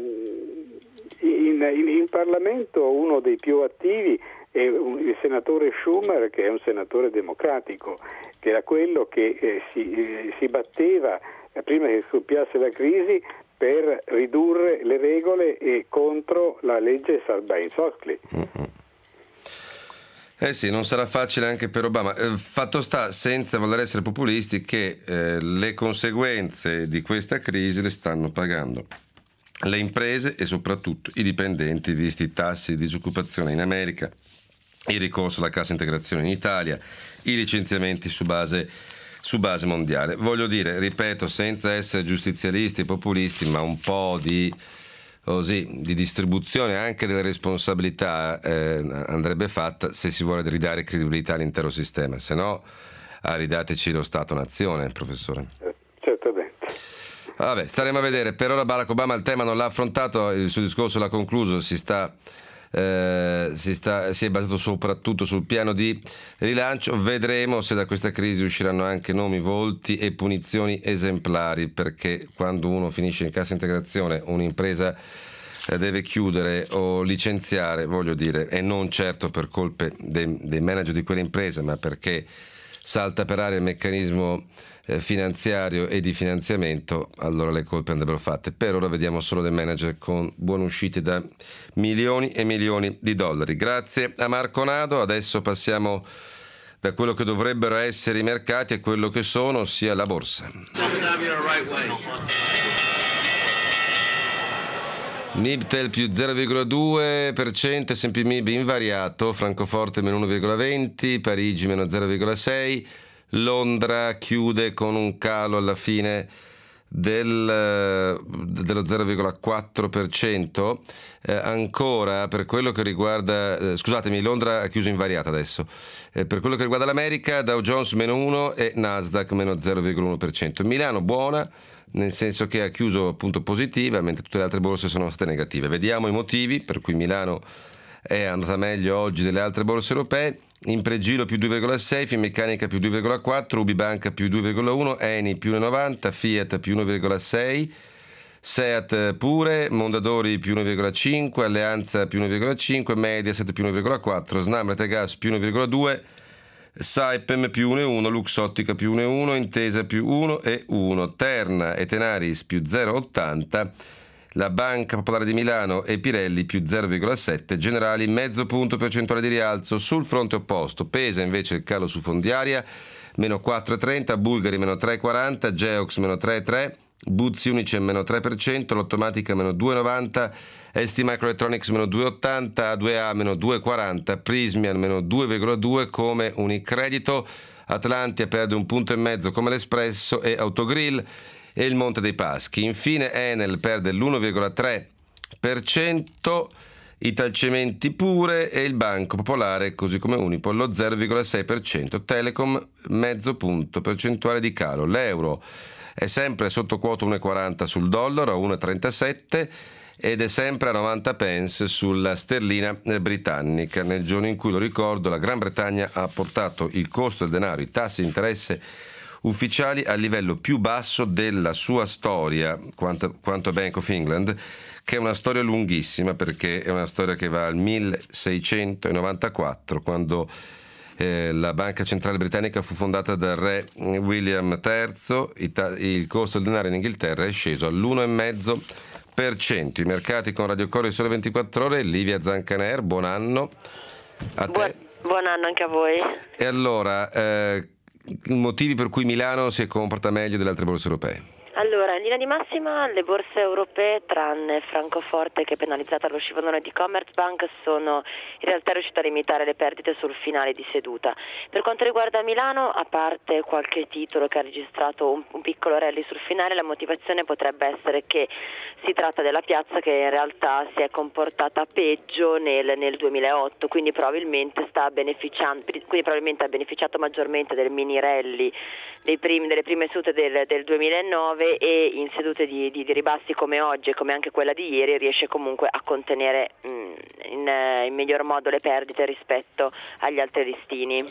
In, in, in Parlamento uno dei più attivi è un, il senatore Schumer, che è un senatore democratico, che era quello che eh, si, eh, si batteva eh, prima che scoppiasse la crisi per ridurre le regole e contro la legge Sarbanes-Oxley. Mm-hmm. Eh sì, non sarà facile anche per Obama. Eh, fatto sta, senza voler essere populisti, che eh, le conseguenze di questa crisi le stanno pagando le imprese e soprattutto i dipendenti, visti i tassi di disoccupazione in America, il ricorso alla cassa integrazione in Italia, i licenziamenti su base, su base mondiale. Voglio dire, ripeto, senza essere giustizialisti e populisti, ma un po' di, così, di distribuzione anche delle responsabilità eh, andrebbe fatta se si vuole ridare credibilità all'intero sistema, se no ridateci lo Stato-nazione, professore. Certamente. Vabbè, staremo a vedere. Per ora Barack Obama il tema non l'ha affrontato, il suo discorso l'ha concluso, si sta, eh, si, sta, si è basato soprattutto sul piano di rilancio. Vedremo se da questa crisi usciranno anche nomi, volti e punizioni esemplari, perché quando uno finisce in cassa integrazione, un'impresa deve chiudere o licenziare, voglio dire, e non certo per colpe dei, dei manager di quell'impresa, ma perché salta per aria il meccanismo finanziario e di finanziamento, allora le colpe andrebbero fatte. Per ora vediamo solo dei manager con buone uscite da milioni e milioni di dollari. Grazie a Marco Nado. Adesso passiamo da quello che dovrebbero essere i mercati a quello che sono, ossia la borsa. Mibtel più zero virgola due per cento, S and P Mib invariato, Francoforte meno uno virgola venti, Parigi meno zero virgola sei, Londra chiude con un calo alla fine del, dello zero virgola quattro per cento. Eh, ancora per quello che riguarda, eh, scusatemi, Londra ha chiuso invariata adesso. Eh, per quello che riguarda l'America, Dow Jones meno uno e Nasdaq meno zero virgola uno per cento. Milano buona, nel senso che ha chiuso appunto positiva, mentre tutte le altre borse sono state negative. Vediamo i motivi per cui Milano è andata meglio oggi delle altre borse europee. In Pregilo più due virgola sei, Finmeccanica più due virgola quattro, Ubibanca più due virgola uno, Eni più uno virgola novanta, Fiat più uno virgola sei, Seat pure, Mondadori più uno virgola cinque, Alleanza più uno virgola cinque, Mediaset più uno virgola quattro, Snam Rete Gas più uno virgola due, Saipem più uno virgola uno, Luxottica più uno virgola uno, Intesa più uno virgola uno, Terna e Tenaris più zero virgola ottanta, la Banca Popolare di Milano e Pirelli più zero virgola sette, Generali mezzo punto percentuale di rialzo. Sul fronte opposto pesa invece il calo su Fondiaria meno quattro virgola trenta, Bulgari meno tre virgola quaranta, Geox meno tre virgola tre, Buzzi Unicem meno tre per cento, Lottomatica meno due virgola novanta, S T Microelectronics meno due virgola ottanta, A due A meno due virgola quaranta, Prismian meno due virgola due come Unicredito, Atlantia perde un punto e mezzo come l'Espresso e Autogrill e il Monte dei Paschi. Infine Enel perde l'uno virgola tre per cento, Italcementi pure e il Banco Popolare, così come Unipol, lo zero virgola sei per cento. Telecom mezzo punto percentuale di calo. L'euro è sempre sotto quota uno virgola quaranta sul dollaro a uno virgola trentasette ed è sempre a novanta pence sulla sterlina britannica, nel giorno in cui, lo ricordo, la Gran Bretagna ha portato il costo del denaro, i tassi di interesse ufficiali al livello più basso della sua storia, quanto, quanto Bank of England, che è una storia lunghissima, perché è una storia che va al milleseicentonovantaquattro, quando eh, la Banca Centrale Britannica fu fondata dal re William terzo. Il, ta- il costo del denaro in Inghilterra è sceso all'uno virgola cinque per cento. I mercati con Radio Core Sole ventiquattro Ore. Livia Zancaner, buon anno a te. Buon, buon anno anche a voi. E allora, eh, motivi per cui Milano si comporta meglio delle altre borse europee? Allora, in linea di massima le borse europee, tranne Francoforte che è penalizzata dallo scivolone di Commerzbank, sono in realtà riuscite a limitare le perdite sul finale di seduta. Per quanto riguarda Milano, a parte qualche titolo che ha registrato un, un piccolo rally sul finale, la motivazione potrebbe essere che si tratta della piazza che in realtà si è comportata peggio nel, nel duemilaotto, quindi probabilmente sta beneficiando, quindi probabilmente ha beneficiato maggiormente del mini rally dei primi, delle prime sedute del, del duemilanove, e in sedute di, di, di ribassi come oggi e come anche quella di ieri riesce comunque a contenere mh, in, in miglior modo le perdite rispetto agli altri listini.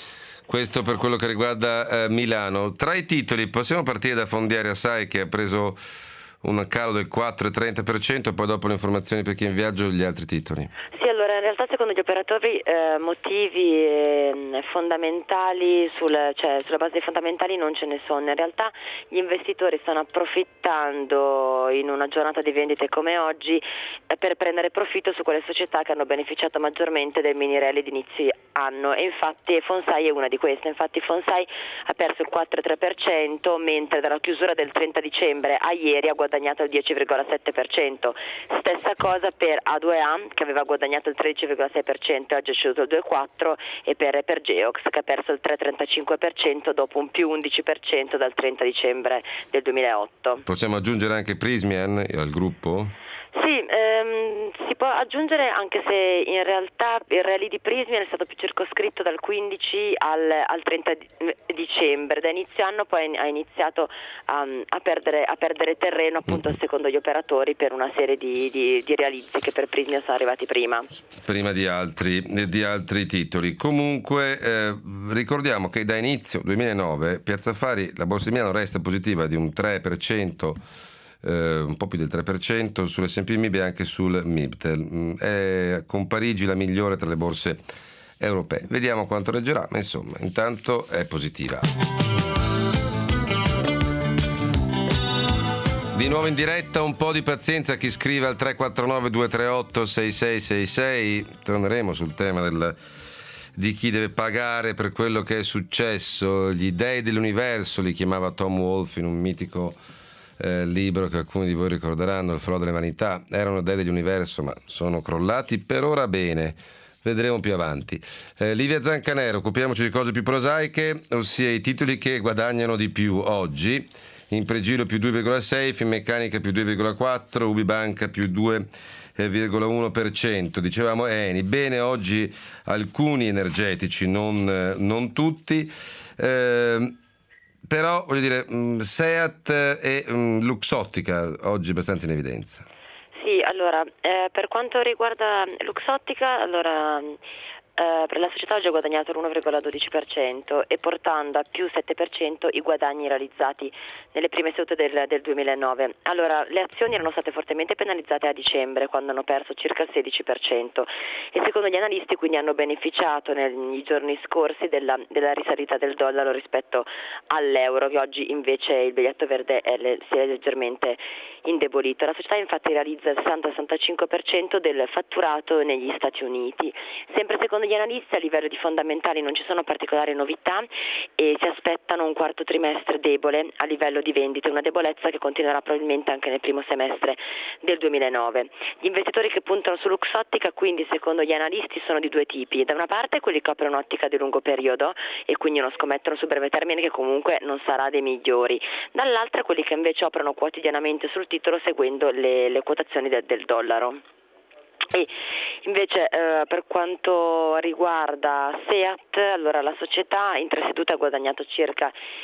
Questo per quello che riguarda eh, Milano. Tra i titoli possiamo partire da Fondiaria Sai, che ha preso un calo del quattro virgola trenta per cento, poi dopo le informazioni per chi è in viaggio gli altri titoli. Sì, allora in realtà secondo gli operatori eh, motivi eh, fondamentali, sul, cioè sulla base dei fondamentali non ce ne sono. In realtà gli investitori stanno approfittando in una giornata di vendite come oggi eh, per prendere profitto su quelle società che hanno beneficiato maggiormente del mini rally di inizio anno, e infatti Fonsai è una di queste. Infatti Fonsai ha perso il quattro virgola tre per cento, mentre dalla chiusura del trenta dicembre a ieri ha guadagnato il dieci virgola sette per cento. Stessa cosa per A due A, che aveva guadagnato il tredici virgola sei per cento e oggi è sceso il due virgola quattro per cento, e per, per Geox, che ha perso il tre virgola trentacinque per cento dopo un più undici per cento dal trenta dicembre del duemilaotto. Possiamo aggiungere anche Prismian al gruppo? Sì, ehm, si può aggiungere, anche se in realtà il rally di Prismian è stato più circoscritto dal quindici al, al trenta dicembre. Da inizio anno poi ha iniziato a, a, perdere, a perdere terreno, appunto, secondo gli operatori, per una serie di, di, di realizzi che per Prismian sono arrivati prima. Prima di altri, di altri titoli. Comunque eh, ricordiamo che da inizio duemilanove Piazza Affari, la Borsa di Milano resta positiva di un tre per cento, Uh, un po' più del tre per cento sull'esse and pi M I B e anche sul Mibtel. È con Parigi la migliore tra le borse europee. Vediamo quanto reggerà, ma insomma, intanto è positiva. Di nuovo in diretta, un po' di pazienza a chi scrive al tre quattro nove due tre otto sei sei sei sei. Torneremo sul tema del di chi deve pagare per quello che è successo. Gli dei dell'universo li chiamava Tom Wolfe in un mitico Eh, libro che alcuni di voi ricorderanno, Il Falò delle Vanità. Erano dei dell'universo, ma sono crollati per ora bene. Vedremo più avanti. Eh, Livia Zancanero, occupiamoci di cose più prosaiche, ossia i titoli che guadagnano di più oggi. In Pregilo più due virgola sei, Finmeccanica più due virgola quattro, Ubibanca più due virgola uno per cento. Dicevamo Eni. Bene oggi alcuni energetici, non, non tutti. Eh, Però, voglio dire, Seat e Luxottica oggi abbastanza in evidenza. Sì, allora, eh, per quanto riguarda Luxottica, allora eh, per la società oggi ha guadagnato l'uno virgola dodici per cento e portando a più sette per cento i guadagni realizzati nelle prime sedute del, del duemilanove. Allora, le azioni erano state fortemente penalizzate a dicembre, quando hanno perso circa il sedici per cento, e secondo gli analisti quindi hanno beneficiato negli giorni scorsi della, della risalita del dollaro rispetto all'euro, che oggi invece il biglietto verde è le, si è leggermente indebolito. La società infatti realizza il sessanta sessantacinque per cento del fatturato negli Stati Uniti. Sempre secondo gli analisti, a livello di fondamentali non ci sono particolari novità e si aspettano un quarto trimestre debole a livello di vendite, una debolezza che continuerà probabilmente anche nel primo semestre del duemilanove. Gli investitori che puntano su Luxottica, quindi, secondo gli analisti, sono di due tipi. Da una parte quelli che aprono un'ottica di lungo periodo e quindi non scommettono su breve termine, che comunque non sarà dei migliori. Dall'altra quelli che invece operano quotidianamente sul titolo seguendo le, le quotazioni de, del dollaro. E invece eh, per quanto riguarda Seat, allora la società in tre sedute ha guadagnato circa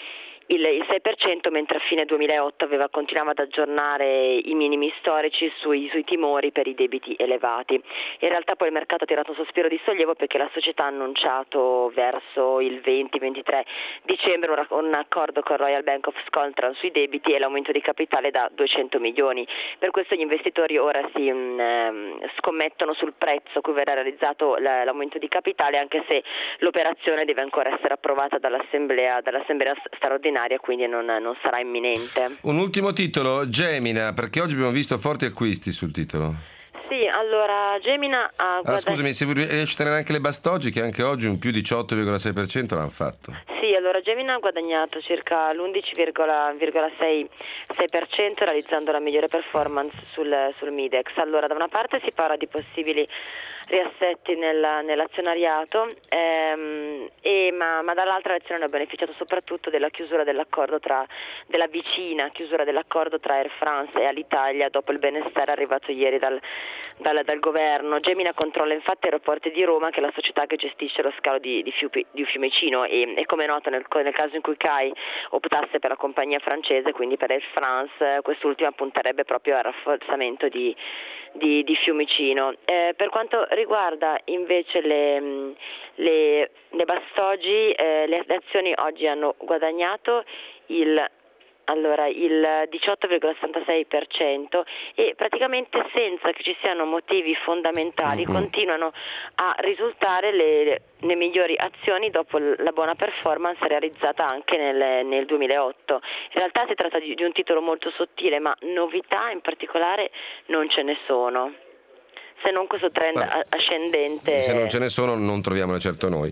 il, il sei per cento, mentre a fine duemilaotto aveva continuava ad aggiornare i minimi storici sui, sui timori per i debiti elevati. In realtà poi il mercato ha tirato un sospiro di sollievo perché la società ha annunciato verso il venti ventitré dicembre un, un accordo con Royal Bank of Scotland sui debiti e l'aumento di capitale da duecento milioni. Per questo gli investitori ora si um, scommettono sul prezzo a cui verrà realizzato la, l'aumento di capitale, anche se l'operazione deve ancora essere approvata dall'assemblea, dall'assemblea straordinaria, quindi non, non sarà imminente. Un ultimo titolo, Gemina, perché oggi abbiamo visto forti acquisti sul titolo. Sì, allora Gemina ha guadagnato... Ah, scusami, se riesci a tenere anche le Bastoggi, che anche oggi un più diciotto virgola sei per cento l'hanno fatto. Sì, allora Gemina ha guadagnato circa l'undici virgola sei per cento realizzando la migliore performance sul, sul Midex. Allora, da una parte si parla di possibili riassetti nel, nell'azionariato, ehm, e, ma, ma dall'altra l'azione ha beneficiato soprattutto della chiusura dell'accordo tra, della vicina chiusura dell'accordo tra Air France e Alitalia dopo il benessere arrivato ieri dal, dal, dal governo. Gemina controlla infatti Aeroporti di Roma, che è la società che gestisce lo scalo di, di, Fiupi, di Fiumicino, e, e come noto nel, nel caso in cui C A I optasse per la compagnia francese, quindi per Air France, quest'ultima punterebbe proprio al rafforzamento di Di, di Fiumicino. Eh, per quanto riguarda invece le, le, le Bastoggi, eh, le, le azioni oggi hanno guadagnato il Allora, il diciotto virgola settantasei per cento e praticamente senza che ci siano motivi fondamentali mm-hmm. continuano a risultare le, le migliori azioni dopo la buona performance realizzata anche nel, nel duemilaotto. In realtà si tratta di, di un titolo molto sottile, ma novità in particolare non ce ne sono. Se non questo trend Vabbè. ascendente. Se non ce ne sono non troviamole certo noi.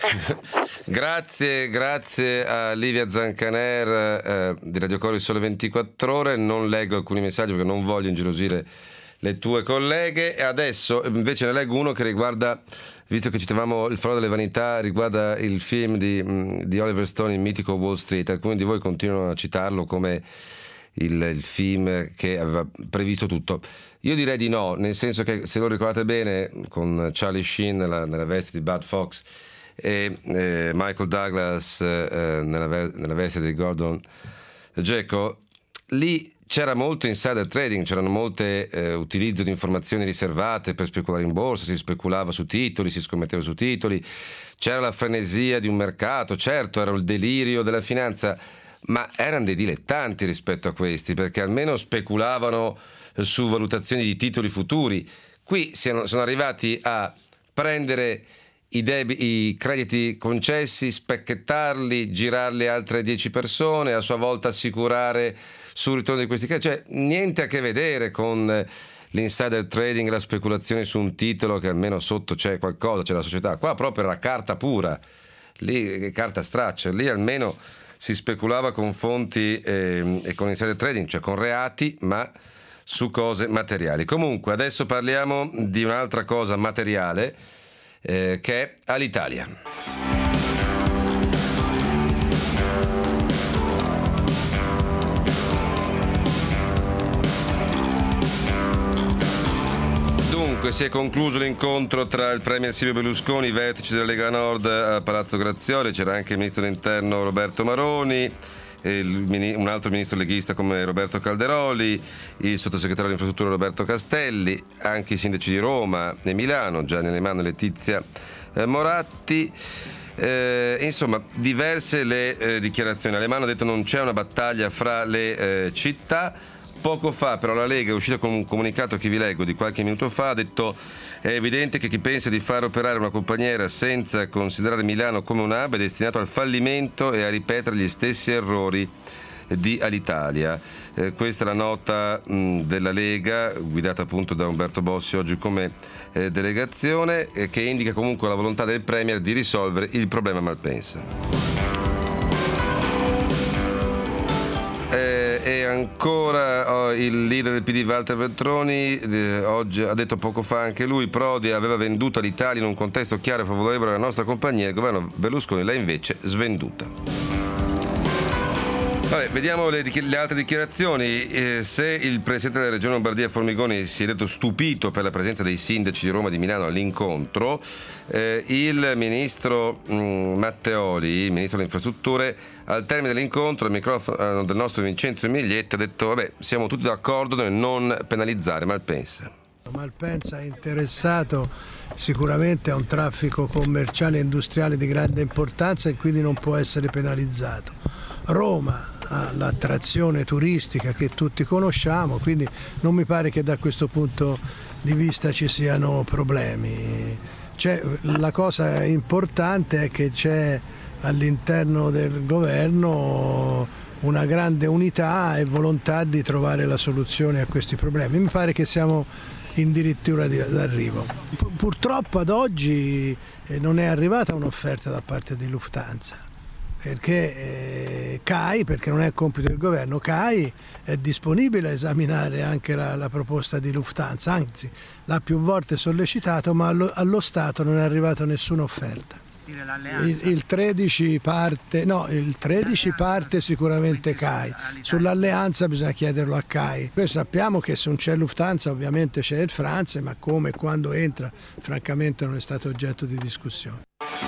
grazie, grazie a Livia Zancaner eh, di Radio Coro Il Sole ventiquattro Ore. Non leggo alcuni messaggi perché non voglio ingelosire le tue colleghe. E adesso invece ne leggo uno che riguarda, visto che citavamo Il Faro delle Vanità, riguarda il film di, di Oliver Stone, Il mitico Wall Street. Alcuni di voi continuano a citarlo come il, il film che aveva previsto tutto. Io direi di no, nel senso che, se lo ricordate bene, con Charlie Sheen nella, nella veste di Bud Fox e eh, Michael Douglas eh, nella, nella veste di Gordon Gekko, lì c'era molto insider trading, c'erano molte eh, utilizzo di informazioni riservate per speculare in borsa, si speculava su titoli, si scommetteva su titoli, c'era la frenesia di un mercato, certo era il delirio della finanza, ma erano dei dilettanti rispetto a questi, perché almeno speculavano su valutazioni di titoli futuri. Qui siano, sono arrivati a prendere i, debi, i crediti concessi, spacchettarli, girarli a altre dieci persone, a sua volta assicurare sul ritorno di questi crediti. Cioè, niente a che vedere con l'insider trading, la speculazione su un titolo che almeno sotto c'è qualcosa, c'è la società. Qua proprio era carta pura, lì carta straccia, lì almeno si speculava con fonti eh, e con insider trading, cioè con reati, ma su cose materiali. Comunque adesso parliamo di un'altra cosa materiale eh, che è Alitalia. Dunque si è concluso l'incontro tra il premier Silvio Berlusconi, i vertici della Lega Nord a Palazzo Grazioli, c'era anche il ministro dell'Interno Roberto Maroni, Il, un altro ministro leghista come Roberto Calderoli, il sottosegretario all'infrastruttura Roberto Castelli, anche i sindaci di Roma e Milano, Gianni Alemanno e Letizia eh, Moratti. Eh, insomma, diverse le eh, dichiarazioni. Alemanno ha detto non c'è una battaglia fra le eh, città. Poco fa però la Lega è uscita con un comunicato che vi leggo di qualche minuto fa, ha detto: è evidente che chi pensa di far operare una compagnia aerea senza considerare Milano come un hub è destinato al fallimento e a ripetere gli stessi errori di Alitalia. Eh, questa è la nota mh, della Lega, guidata appunto da Umberto Bossi oggi come eh, delegazione, eh, che indica comunque la volontà del Premier di risolvere il problema Malpensa. E ancora oh, il leader del P D Walter Veltroni eh, oggi ha detto poco fa anche lui: Prodi aveva venduto l'Italia in un contesto chiaro e favorevole alla nostra compagnia, il governo Berlusconi l'ha invece svenduta. Vabbè, vediamo le, le altre dichiarazioni. Eh, se il presidente della regione Lombardia Formigoni si è detto stupito per la presenza dei sindaci di Roma e di Milano all'incontro, eh, il ministro mh, Matteoli, il ministro delle infrastrutture, al termine dell'incontro al microfono del nostro Vincenzo Miglietti ha detto: vabbè, siamo tutti d'accordo nel non penalizzare Malpensa. Malpensa è interessato sicuramente a un traffico commerciale e industriale di grande importanza e quindi non può essere penalizzato. Roma ha l'attrazione turistica che tutti conosciamo, quindi non mi pare che da questo punto di vista ci siano problemi. C'è, la cosa importante è che c'è all'interno del governo una grande unità e volontà di trovare la soluzione a questi problemi. Mi pare che siamo addirittura d'arrivo. Purtroppo ad oggi non è arrivata un'offerta da parte di Lufthansa, perché eh, C A I, perché non è compito del governo, C A I è disponibile a esaminare anche la, la proposta di Lufthansa, anzi l'ha più volte sollecitato, ma allo, allo Stato non è arrivata nessuna offerta. Il, il tredici parte, no, il tredici parte sicuramente C A I, sull'alleanza bisogna chiederlo a C A I. Noi sappiamo che se non c'è Lufthansa ovviamente c'è il France, ma come e quando entra francamente non è stato oggetto di discussione.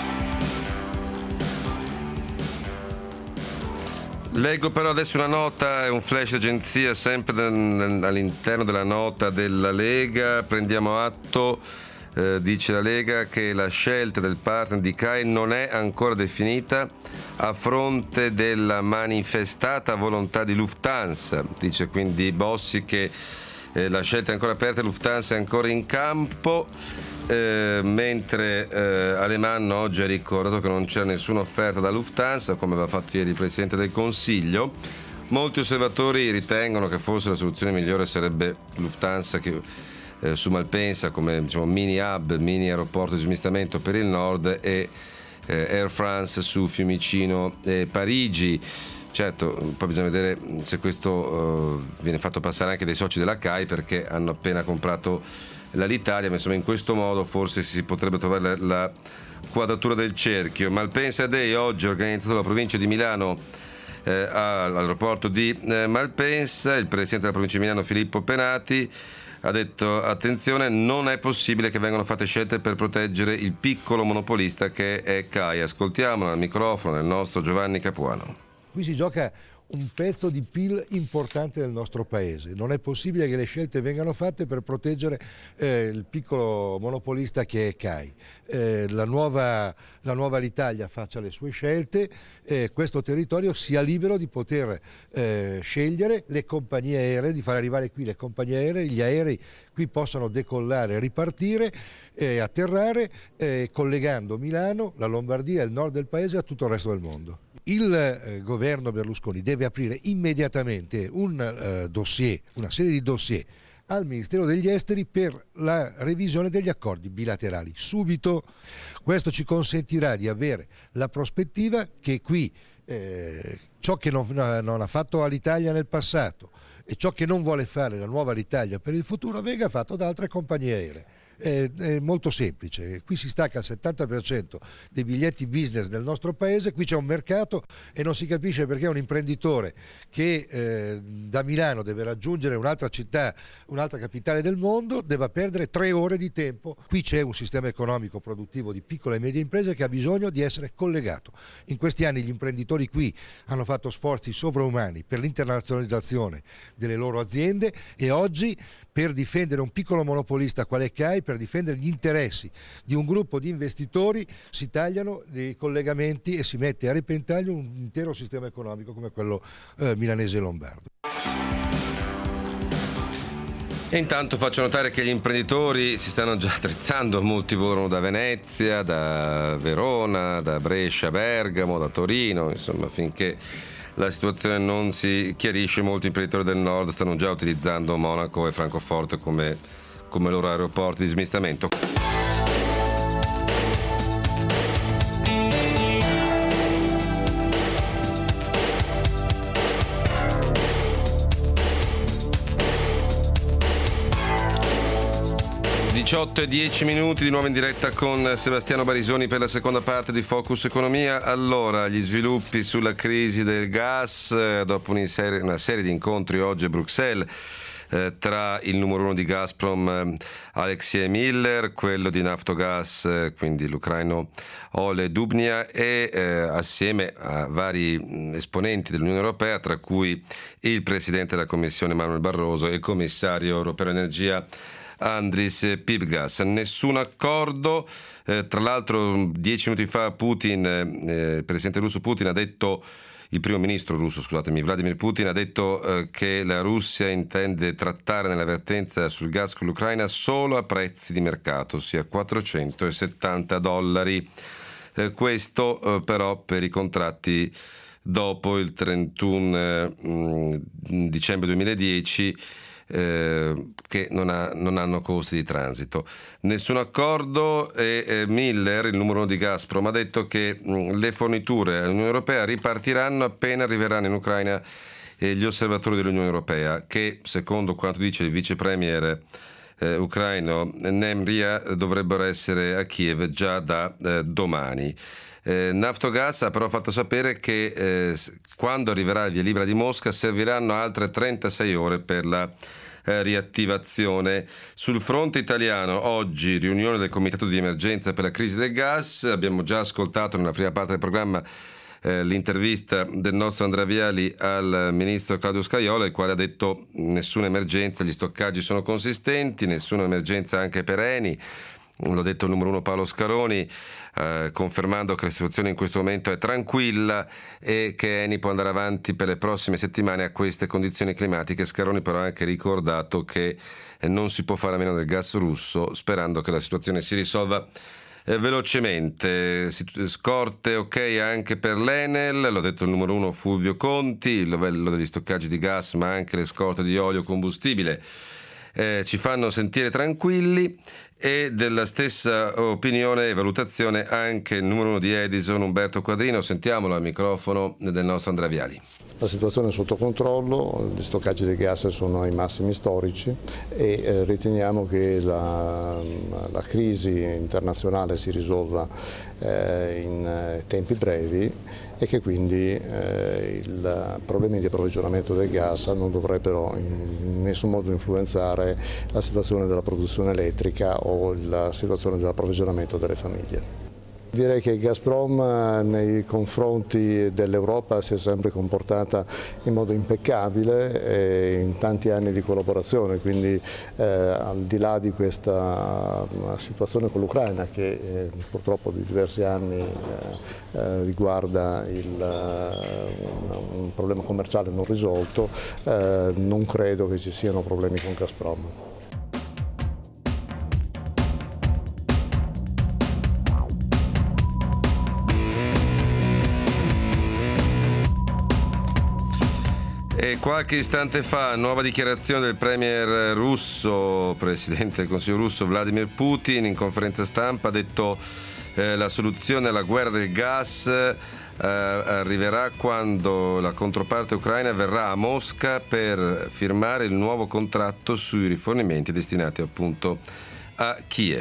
Leggo però adesso una nota, un flash d'agenzia sempre all'interno della nota della Lega. Prendiamo atto, eh, dice la Lega, che la scelta del partner di C A I non è ancora definita a fronte della manifestata volontà di Lufthansa. Dice quindi Bossi che eh, la scelta è ancora aperta, Lufthansa è ancora in campo. Eh, mentre eh, Alemanno oggi ha ricordato che non c'era nessuna offerta da Lufthansa, come aveva fatto ieri il Presidente del Consiglio. Molti osservatori ritengono che forse la soluzione migliore sarebbe Lufthansa che, eh, su Malpensa come diciamo, mini hub, mini aeroporto di smistamento per il nord, e eh, Air France su Fiumicino e Parigi. Certo, poi bisogna vedere se questo uh, viene fatto passare anche dai soci della C A I, perché hanno appena comprato l'Alitalia, ma insomma in questo modo forse si potrebbe trovare la, la quadratura del cerchio. Malpensa Day oggi organizzato dalla provincia di Milano eh, all'aeroporto di eh, Malpensa. Il presidente della provincia di Milano Filippo Penati ha detto: attenzione, non è possibile che vengano fatte scelte per proteggere il piccolo monopolista che è C A I. Ascoltiamolo al microfono del nostro Giovanni Capuano. Qui si gioca un pezzo di P I L importante del nostro paese. Non è possibile che le scelte vengano fatte per proteggere eh, il piccolo monopolista che è C A I. Eh, la nuova, la nuova Alitalia faccia le sue scelte, eh, questo territorio sia libero di poter eh, scegliere le compagnie aeree, di far arrivare qui le compagnie aeree, gli aerei qui possano decollare e ripartire e atterrare, eh, collegando Milano, la Lombardia e il nord del paese a tutto il resto del mondo. Il eh, governo Berlusconi deve aprire immediatamente un eh, dossier, una serie di dossier al Ministero degli Esteri per la revisione degli accordi bilaterali. Subito questo ci consentirà di avere la prospettiva che qui eh, ciò che non, non ha fatto Alitalia nel passato e ciò che non vuole fare la nuova Alitalia per il futuro venga fatto da altre compagnie aeree. È, è molto semplice, qui si stacca il settanta per cento dei biglietti business del nostro paese, qui c'è un mercato e non si capisce perché un imprenditore che eh, da Milano deve raggiungere un'altra città, un'altra capitale del mondo, debba perdere tre ore di tempo. Qui c'è un sistema economico produttivo di piccole e medie imprese che ha bisogno di essere collegato. In questi anni gli imprenditori qui hanno fatto sforzi sovraumani per l'internazionalizzazione delle loro aziende e oggi, per difendere un piccolo monopolista quale C A I, per difendere gli interessi di un gruppo di investitori, si tagliano dei collegamenti e si mette a repentaglio un intero sistema economico come quello eh, milanese e lombardo. E intanto faccio notare che gli imprenditori si stanno già attrezzando, molti volano da Venezia, da Verona, da Brescia, Bergamo, da Torino, insomma, finché la situazione non si chiarisce, molti imprenditori del nord stanno già utilizzando Monaco e Francoforte come, come loro aeroporti di smistamento. diciotto e dieci minuti di nuovo in diretta con Sebastiano Barisoni per la seconda parte di Focus Economia. Allora, gli sviluppi sulla crisi del gas, eh, dopo una serie, una serie di incontri oggi a Bruxelles eh, tra il numero uno di Gazprom, eh, Alexei Miller, quello di Naftogaz, eh, quindi l'ucraino Ole Dubnia, e eh, assieme a vari mh, esponenti dell'Unione Europea, tra cui il Presidente della Commissione Manuel Barroso e il Commissario Europeo Energia Andris Pibgas. Nessun accordo, eh, tra l'altro dieci minuti fa Putin, eh, il presidente russo Putin ha detto, il primo ministro russo, scusatemi, Vladimir Putin ha detto eh, che la Russia intende trattare nell'avvertenza sul gas con l'Ucraina solo a prezzi di mercato, ossia quattrocentosettanta dollari. Eh, questo eh, però per i contratti dopo il trentuno eh, dicembre duemiladieci, Eh, che non, ha, non hanno costi di transito. Nessun accordo e eh, Miller, il numero uno di Gazprom, ha detto che mh, le forniture all'Unione Europea ripartiranno appena arriveranno in Ucraina eh, gli osservatori dell'Unione Europea, che secondo quanto dice il vice premier eh, ucraino Nemria dovrebbero essere a Kiev già da eh, domani. Eh, Naftogaz ha però fatto sapere che eh, quando arriverà il via libera di Mosca serviranno altre trentasei ore per la eh, riattivazione. Sul fronte italiano oggi riunione del Comitato di Emergenza per la crisi del gas. Abbiamo già ascoltato nella prima parte del programma eh, l'intervista del nostro Andrea Viali al ministro Claudio Scajola, il quale ha detto nessuna emergenza, gli stoccaggi sono consistenti, nessuna emergenza anche per Eni. L'ha detto il numero uno Paolo Scaroni, eh, confermando che la situazione in questo momento è tranquilla e che Eni può andare avanti per le prossime settimane a queste condizioni climatiche. Scaroni però ha anche ricordato che eh, non si può fare a meno del gas russo, sperando che la situazione si risolva eh, velocemente. Scorte ok anche per l'Enel, l'ha detto il numero uno Fulvio Conti, il livello degli stoccaggi di gas ma anche le scorte di olio combustibile eh, ci fanno sentire tranquilli. E della stessa opinione e valutazione anche il numero uno di Edison, Umberto Quadrino. Sentiamolo al microfono del nostro Andrea Viali. La situazione è sotto controllo, gli stoccaggi di gas sono ai massimi storici e eh, riteniamo che la, la crisi internazionale si risolva eh, in tempi brevi e che quindi eh, i problemi di approvvigionamento del gas non dovrebbero in nessun modo influenzare la situazione della produzione elettrica o la situazione dell'approvvigionamento delle famiglie. Direi che Gazprom nei confronti dell'Europa si è sempre comportata in modo impeccabile e in tanti anni di collaborazione, quindi eh, al di là di questa situazione con l'Ucraina che eh, purtroppo di diversi anni eh, eh, riguarda il, un, un problema commerciale non risolto, eh, non credo che ci siano problemi con Gazprom. E qualche istante fa, nuova dichiarazione del premier russo, presidente del Consiglio russo Vladimir Putin, in conferenza stampa ha detto eh, la soluzione alla guerra del gas eh, arriverà quando la controparte ucraina verrà a Mosca per firmare il nuovo contratto sui rifornimenti destinati appunto a Kiev.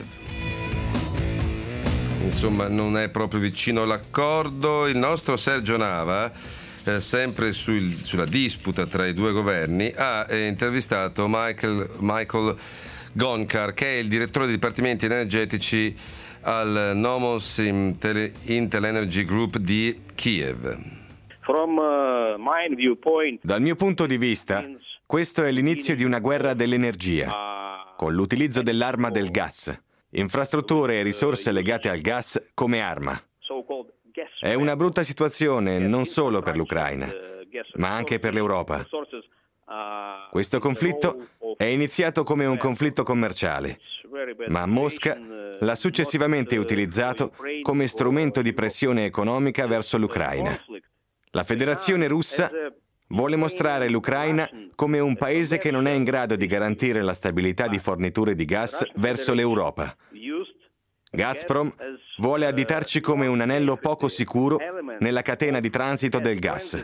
Insomma, non è proprio vicino l'accordo. Il nostro Sergio Nava, Eh, sempre sul, sulla disputa tra i due governi, ha eh, intervistato Michael, Michael Gonkar, che è il direttore dei dipartimenti energetici al Nomos Intel, Intel Energy Group di Kiev. From, uh, my viewpoint, Dal mio punto di vista, questo è l'inizio di una guerra dell'energia, con l'utilizzo dell'arma del gas, infrastrutture e risorse legate al gas come arma. È una brutta situazione non solo per l'Ucraina, ma anche per l'Europa. Questo conflitto è iniziato come un conflitto commerciale, ma Mosca l'ha successivamente utilizzato come strumento di pressione economica verso l'Ucraina. La Federazione russa vuole mostrare l'Ucraina come un paese che non è in grado di garantire la stabilità di forniture di gas verso l'Europa. Gazprom vuole additarci come un anello poco sicuro nella catena di transito del gas.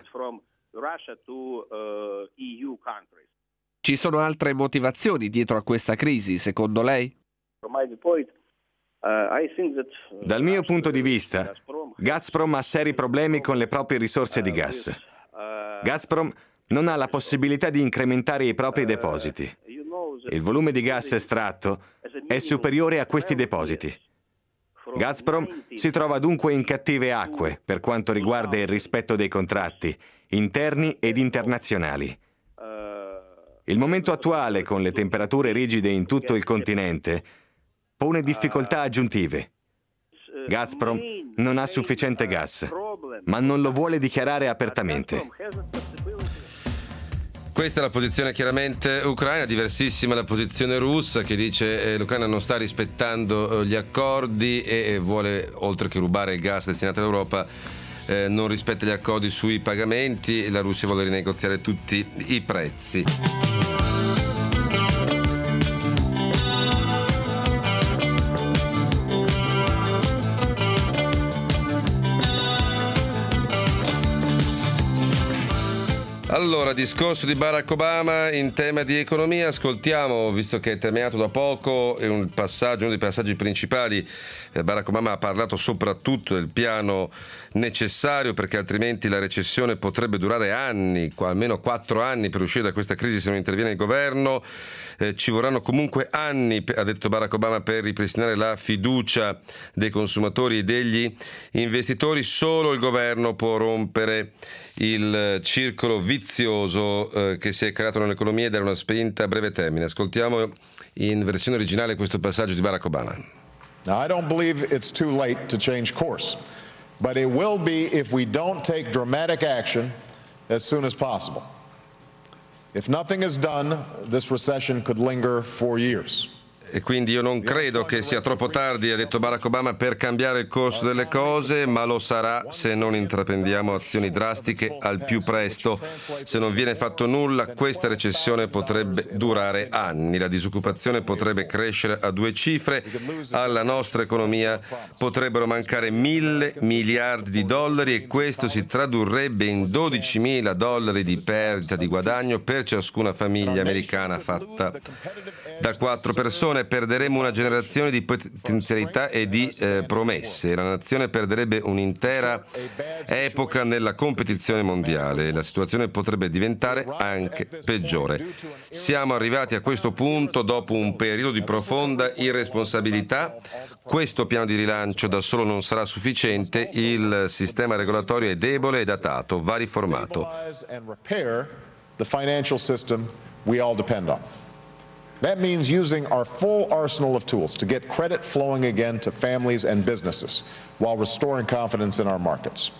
Ci sono altre motivazioni dietro a questa crisi, secondo lei? my viewpoint, uh, I think that Dal mio punto di vista, Gazprom ha seri problemi con le proprie risorse di gas. Gazprom non ha la possibilità di incrementare i propri depositi. Il volume di gas estratto è superiore a questi depositi. Gazprom si trova dunque in cattive acque per quanto riguarda il rispetto dei contratti interni ed internazionali. Il momento attuale, con le temperature rigide in tutto il continente, pone difficoltà aggiuntive. Gazprom non ha sufficiente gas, ma non lo vuole dichiarare apertamente. Questa è la posizione chiaramente ucraina, diversissima la posizione russa, che dice che eh, l'Ucraina non sta rispettando eh, gli accordi e, e vuole, oltre che rubare il gas destinato all'Europa, eh, non rispetta gli accordi sui pagamenti e la Russia vuole rinegoziare tutti i prezzi. Allora, discorso di Barack Obama in tema di economia. Ascoltiamo, visto che è terminato da poco, è un passaggio, uno dei passaggi principali. Barack Obama ha parlato soprattutto del piano necessario, perché altrimenti la recessione potrebbe durare anni, almeno quattro anni per uscire da questa crisi se non interviene il governo. Eh, ci vorranno comunque anni, ha detto Barack Obama, per ripristinare la fiducia dei consumatori e degli investitori. Solo il governo può rompere il circolo vizioso eh, che si è creato nell'economia e dare una spinta a breve termine. Ascoltiamo in versione originale questo passaggio di Barack Obama. Now, I don't believe it's too late to change course, but it will be if we don't take dramatic action as soon as possible. If nothing is done, this recession could linger for years. E quindi io non credo che sia troppo tardi, ha detto Barack Obama, per cambiare il corso delle cose, ma lo sarà se non intraprendiamo azioni drastiche al più presto. Se non viene fatto nulla, questa recessione potrebbe durare anni. La disoccupazione potrebbe crescere a due cifre. Alla nostra economia potrebbero mancare mille miliardi di dollari e questo si tradurrebbe in dodicimila dollari di perdita di guadagno per ciascuna famiglia americana fatta da quattro persone. Perderemo una generazione di potenzialità e di eh, promesse. La nazione perderebbe un'intera epoca nella competizione mondiale. La situazione potrebbe diventare anche peggiore. Siamo arrivati a questo punto dopo un periodo di profonda irresponsabilità. Questo piano di rilancio da solo non sarà sufficiente. Il sistema regolatorio è debole e datato, va riformato. The financial system we all depend on. That means using our full arsenal of tools to get credit flowing again to families and businesses while restoring confidence in our markets.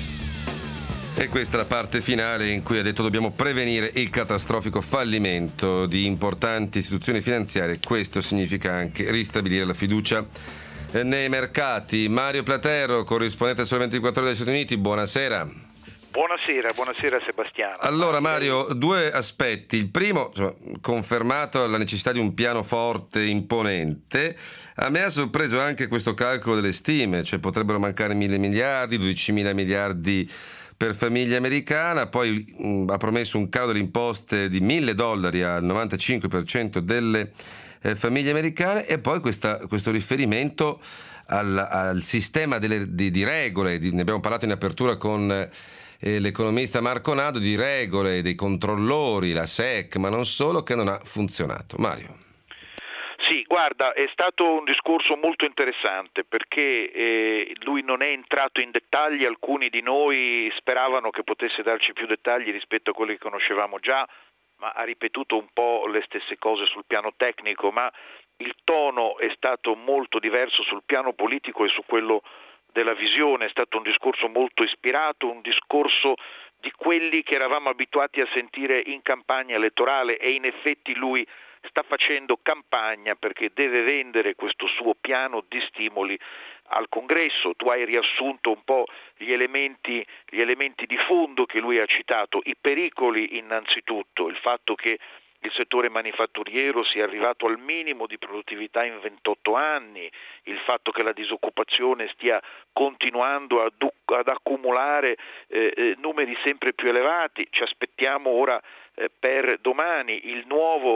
E questa è la parte finale in cui ha detto dobbiamo prevenire il catastrofico fallimento di importanti istituzioni finanziarie. Questo significa anche ristabilire la fiducia nei mercati. Mario Platero, corrispondente Sole ventiquattro Ore degli Stati Uniti, buonasera. Buonasera, buonasera Sebastiano. Allora Mario, due aspetti. Il primo, cioè, confermato la necessità di un piano forte, imponente. A me ha sorpreso anche questo calcolo delle stime, cioè potrebbero mancare mille miliardi, dodicimila miliardi per famiglia americana, poi mh, ha promesso un calo delle imposte di mille dollari al novantacinque per cento delle eh, famiglie americane e poi questa, questo riferimento al, al sistema delle, di, di regole, di, ne abbiamo parlato in apertura con eh, l'economista Marco Nado, di regole, dei controllori, la S E C, ma non solo, che non ha funzionato. Mario. Sì, guarda, è stato un discorso molto interessante perché eh, lui non è entrato in dettagli, alcuni di noi speravano che potesse darci più dettagli rispetto a quelli che conoscevamo già, ma ha ripetuto un po' le stesse cose sul piano tecnico, ma il tono è stato molto diverso sul piano politico e su quello della visione, è stato un discorso molto ispirato, un discorso di quelli che eravamo abituati a sentire in campagna elettorale e in effetti lui sta facendo campagna perché deve vendere questo suo piano di stimoli al Congresso. Tu hai riassunto un po' gli elementi, gli elementi di fondo che lui ha citato, i pericoli innanzitutto, il fatto che il settore manifatturiero sia arrivato al minimo di produttività in ventotto anni, il fatto che la disoccupazione stia continuando ad, ad accumulare eh, eh, numeri sempre più elevati. Ci aspettiamo ora eh, per domani il nuovo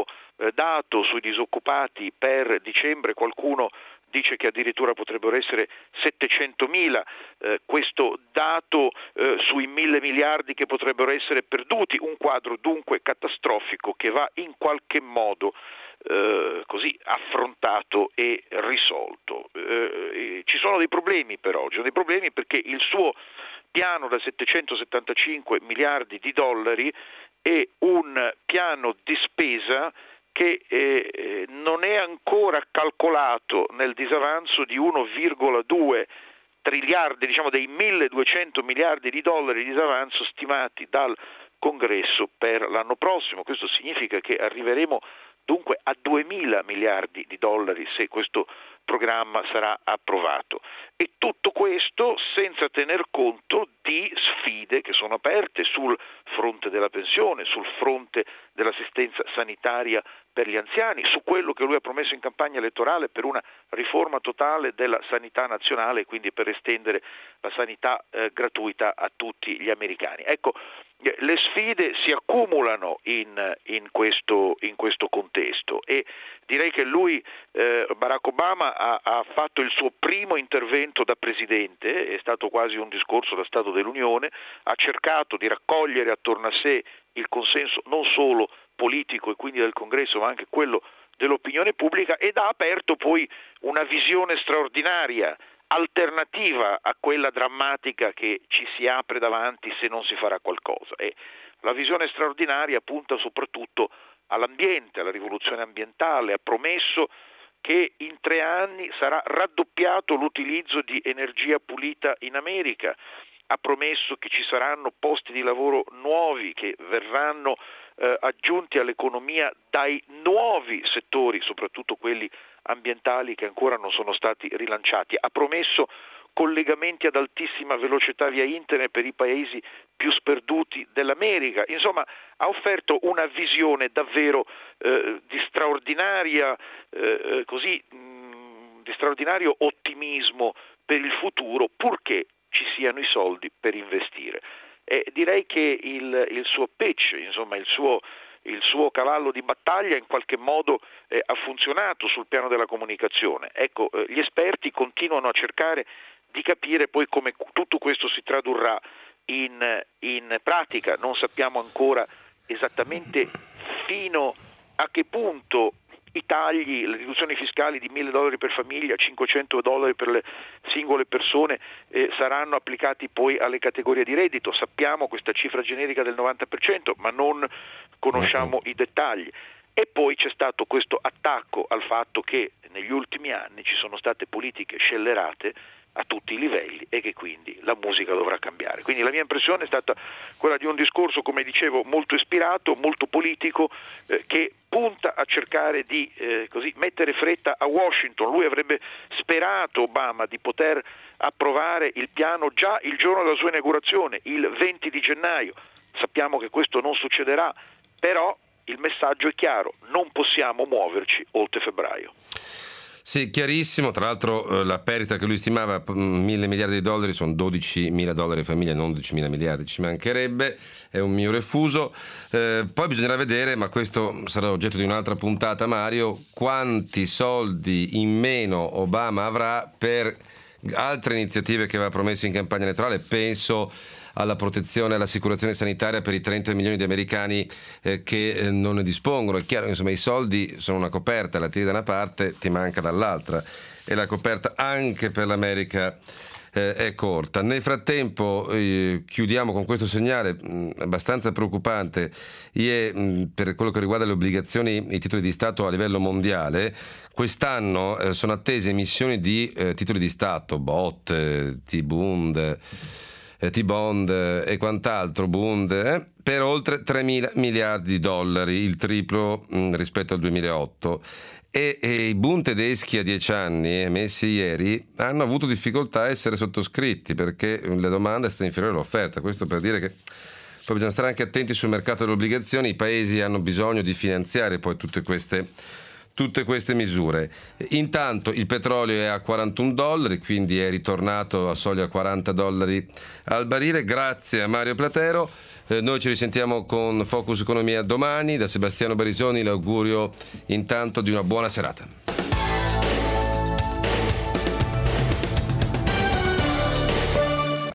eh, dato sui disoccupati per dicembre, qualcuno dice che addirittura potrebbero essere settecentomila, eh, questo dato eh, sui mille miliardi che potrebbero essere perduti, un quadro dunque catastrofico che va in qualche modo eh, così affrontato e risolto. Eh, ci sono dei problemi però, ci sono dei problemi perché il suo piano da settecentosettantacinque miliardi di dollari è un piano di spesa che eh, non è ancora calcolato nel disavanzo di uno virgola due triliardi, diciamo dei milleduecento miliardi di dollari di disavanzo stimati dal Congresso per l'anno prossimo. Questo significa che arriveremo dunque a duemila miliardi di dollari se questo programma sarà approvato, e tutto questo senza tener conto di sfide che sono aperte sul fronte della pensione, sul fronte dell'assistenza sanitaria per gli anziani, su quello che lui ha promesso in campagna elettorale per una riforma totale della sanità nazionale, quindi per estendere la sanità eh, gratuita a tutti gli americani. Ecco, le sfide si accumulano in, in, questo, in questo contesto, e direi che lui, eh, Barack Obama, ha, ha fatto il suo primo intervento da presidente, è stato quasi un discorso da Stato dell'Unione, ha cercato di raccogliere attorno a sé il consenso non solo politico e quindi del Congresso, ma anche quello dell'opinione pubblica, ed ha aperto poi una visione straordinaria, alternativa a quella drammatica che ci si apre davanti se non si farà qualcosa. E la visione straordinaria punta soprattutto all'ambiente, alla rivoluzione ambientale, ha promesso che in tre anni sarà raddoppiato l'utilizzo di energia pulita in America, ha promesso che ci saranno posti di lavoro nuovi che verranno eh, aggiunti all'economia dai nuovi settori, soprattutto quelli ambientali che ancora non sono stati rilanciati, ha promesso collegamenti ad altissima velocità via internet per i paesi più sperduti dell'America. Insomma, ha offerto una visione davvero eh, di straordinaria eh, così mh, di straordinario ottimismo per il futuro, purché ci siano i soldi per investire. E direi che il, il suo pitch, insomma il suo il suo cavallo di battaglia in qualche modo eh, ha funzionato sul piano della comunicazione. Ecco, eh, gli esperti continuano a cercare di capire poi come tutto questo si tradurrà in, in pratica. Non sappiamo ancora esattamente fino a che punto i tagli, le riduzioni fiscali di mille dollari per famiglia, cinquecento dollari per le singole persone eh, saranno applicati poi alle categorie di reddito. Sappiamo questa cifra generica del novanta per cento, ma non conosciamo i dettagli. E poi c'è stato questo attacco al fatto che negli ultimi anni ci sono state politiche scellerate a tutti i livelli e che quindi la musica dovrà cambiare. Quindi la mia impressione è stata quella di un discorso, come dicevo, molto ispirato, molto politico, eh, che punta a cercare di eh, così mettere fretta a Washington. Lui avrebbe sperato, Obama, di poter approvare il piano già il giorno della sua inaugurazione, il venti di gennaio. Sappiamo che questo non succederà, però il messaggio è chiaro: non possiamo muoverci oltre febbraio. Sì, chiarissimo. Tra l'altro la perdita che lui stimava, mille miliardi di dollari, sono dodicimila dollari a famiglia, non dodicimila miliardi, ci mancherebbe, è un mio refuso. Eh, poi bisognerà vedere, ma questo sarà oggetto di un'altra puntata, Mario, quanti soldi in meno Obama avrà per altre iniziative che aveva promesso in campagna elettorale. Penso alla protezione e all'assicurazione sanitaria per i trenta milioni di americani eh, che eh, non ne dispongono. È chiaro che insomma i soldi sono una coperta, la tiri da una parte, ti manca dall'altra, e la coperta anche per l'America eh, è corta. Nel frattempo eh, chiudiamo con questo segnale mh, abbastanza preoccupante. Ie, mh, per quello che riguarda le obbligazioni, i titoli di Stato a livello mondiale, quest'anno eh, sono attese emissioni di eh, titoli di Stato, B O T, eh, T-Bund, T-Bond e quant'altro, Bund, eh, per oltre tremila miliardi di dollari, il triplo mh, rispetto al duemilaotto. E, e i Bund tedeschi a dieci anni emessi ieri hanno avuto difficoltà a essere sottoscritti perché la domanda è stata inferiore all'offerta. Questo per dire che poi bisogna stare anche attenti sul mercato delle obbligazioni. I paesi hanno bisogno di finanziare poi tutte queste tutte queste misure. Intanto il petrolio è a quarantuno dollari, quindi è ritornato a soglia quaranta dollari al barile. Grazie a Mario Platero. Eh, noi ci risentiamo con Focus Economia domani. Da Sebastiano Barisoni l'augurio intanto di una buona serata.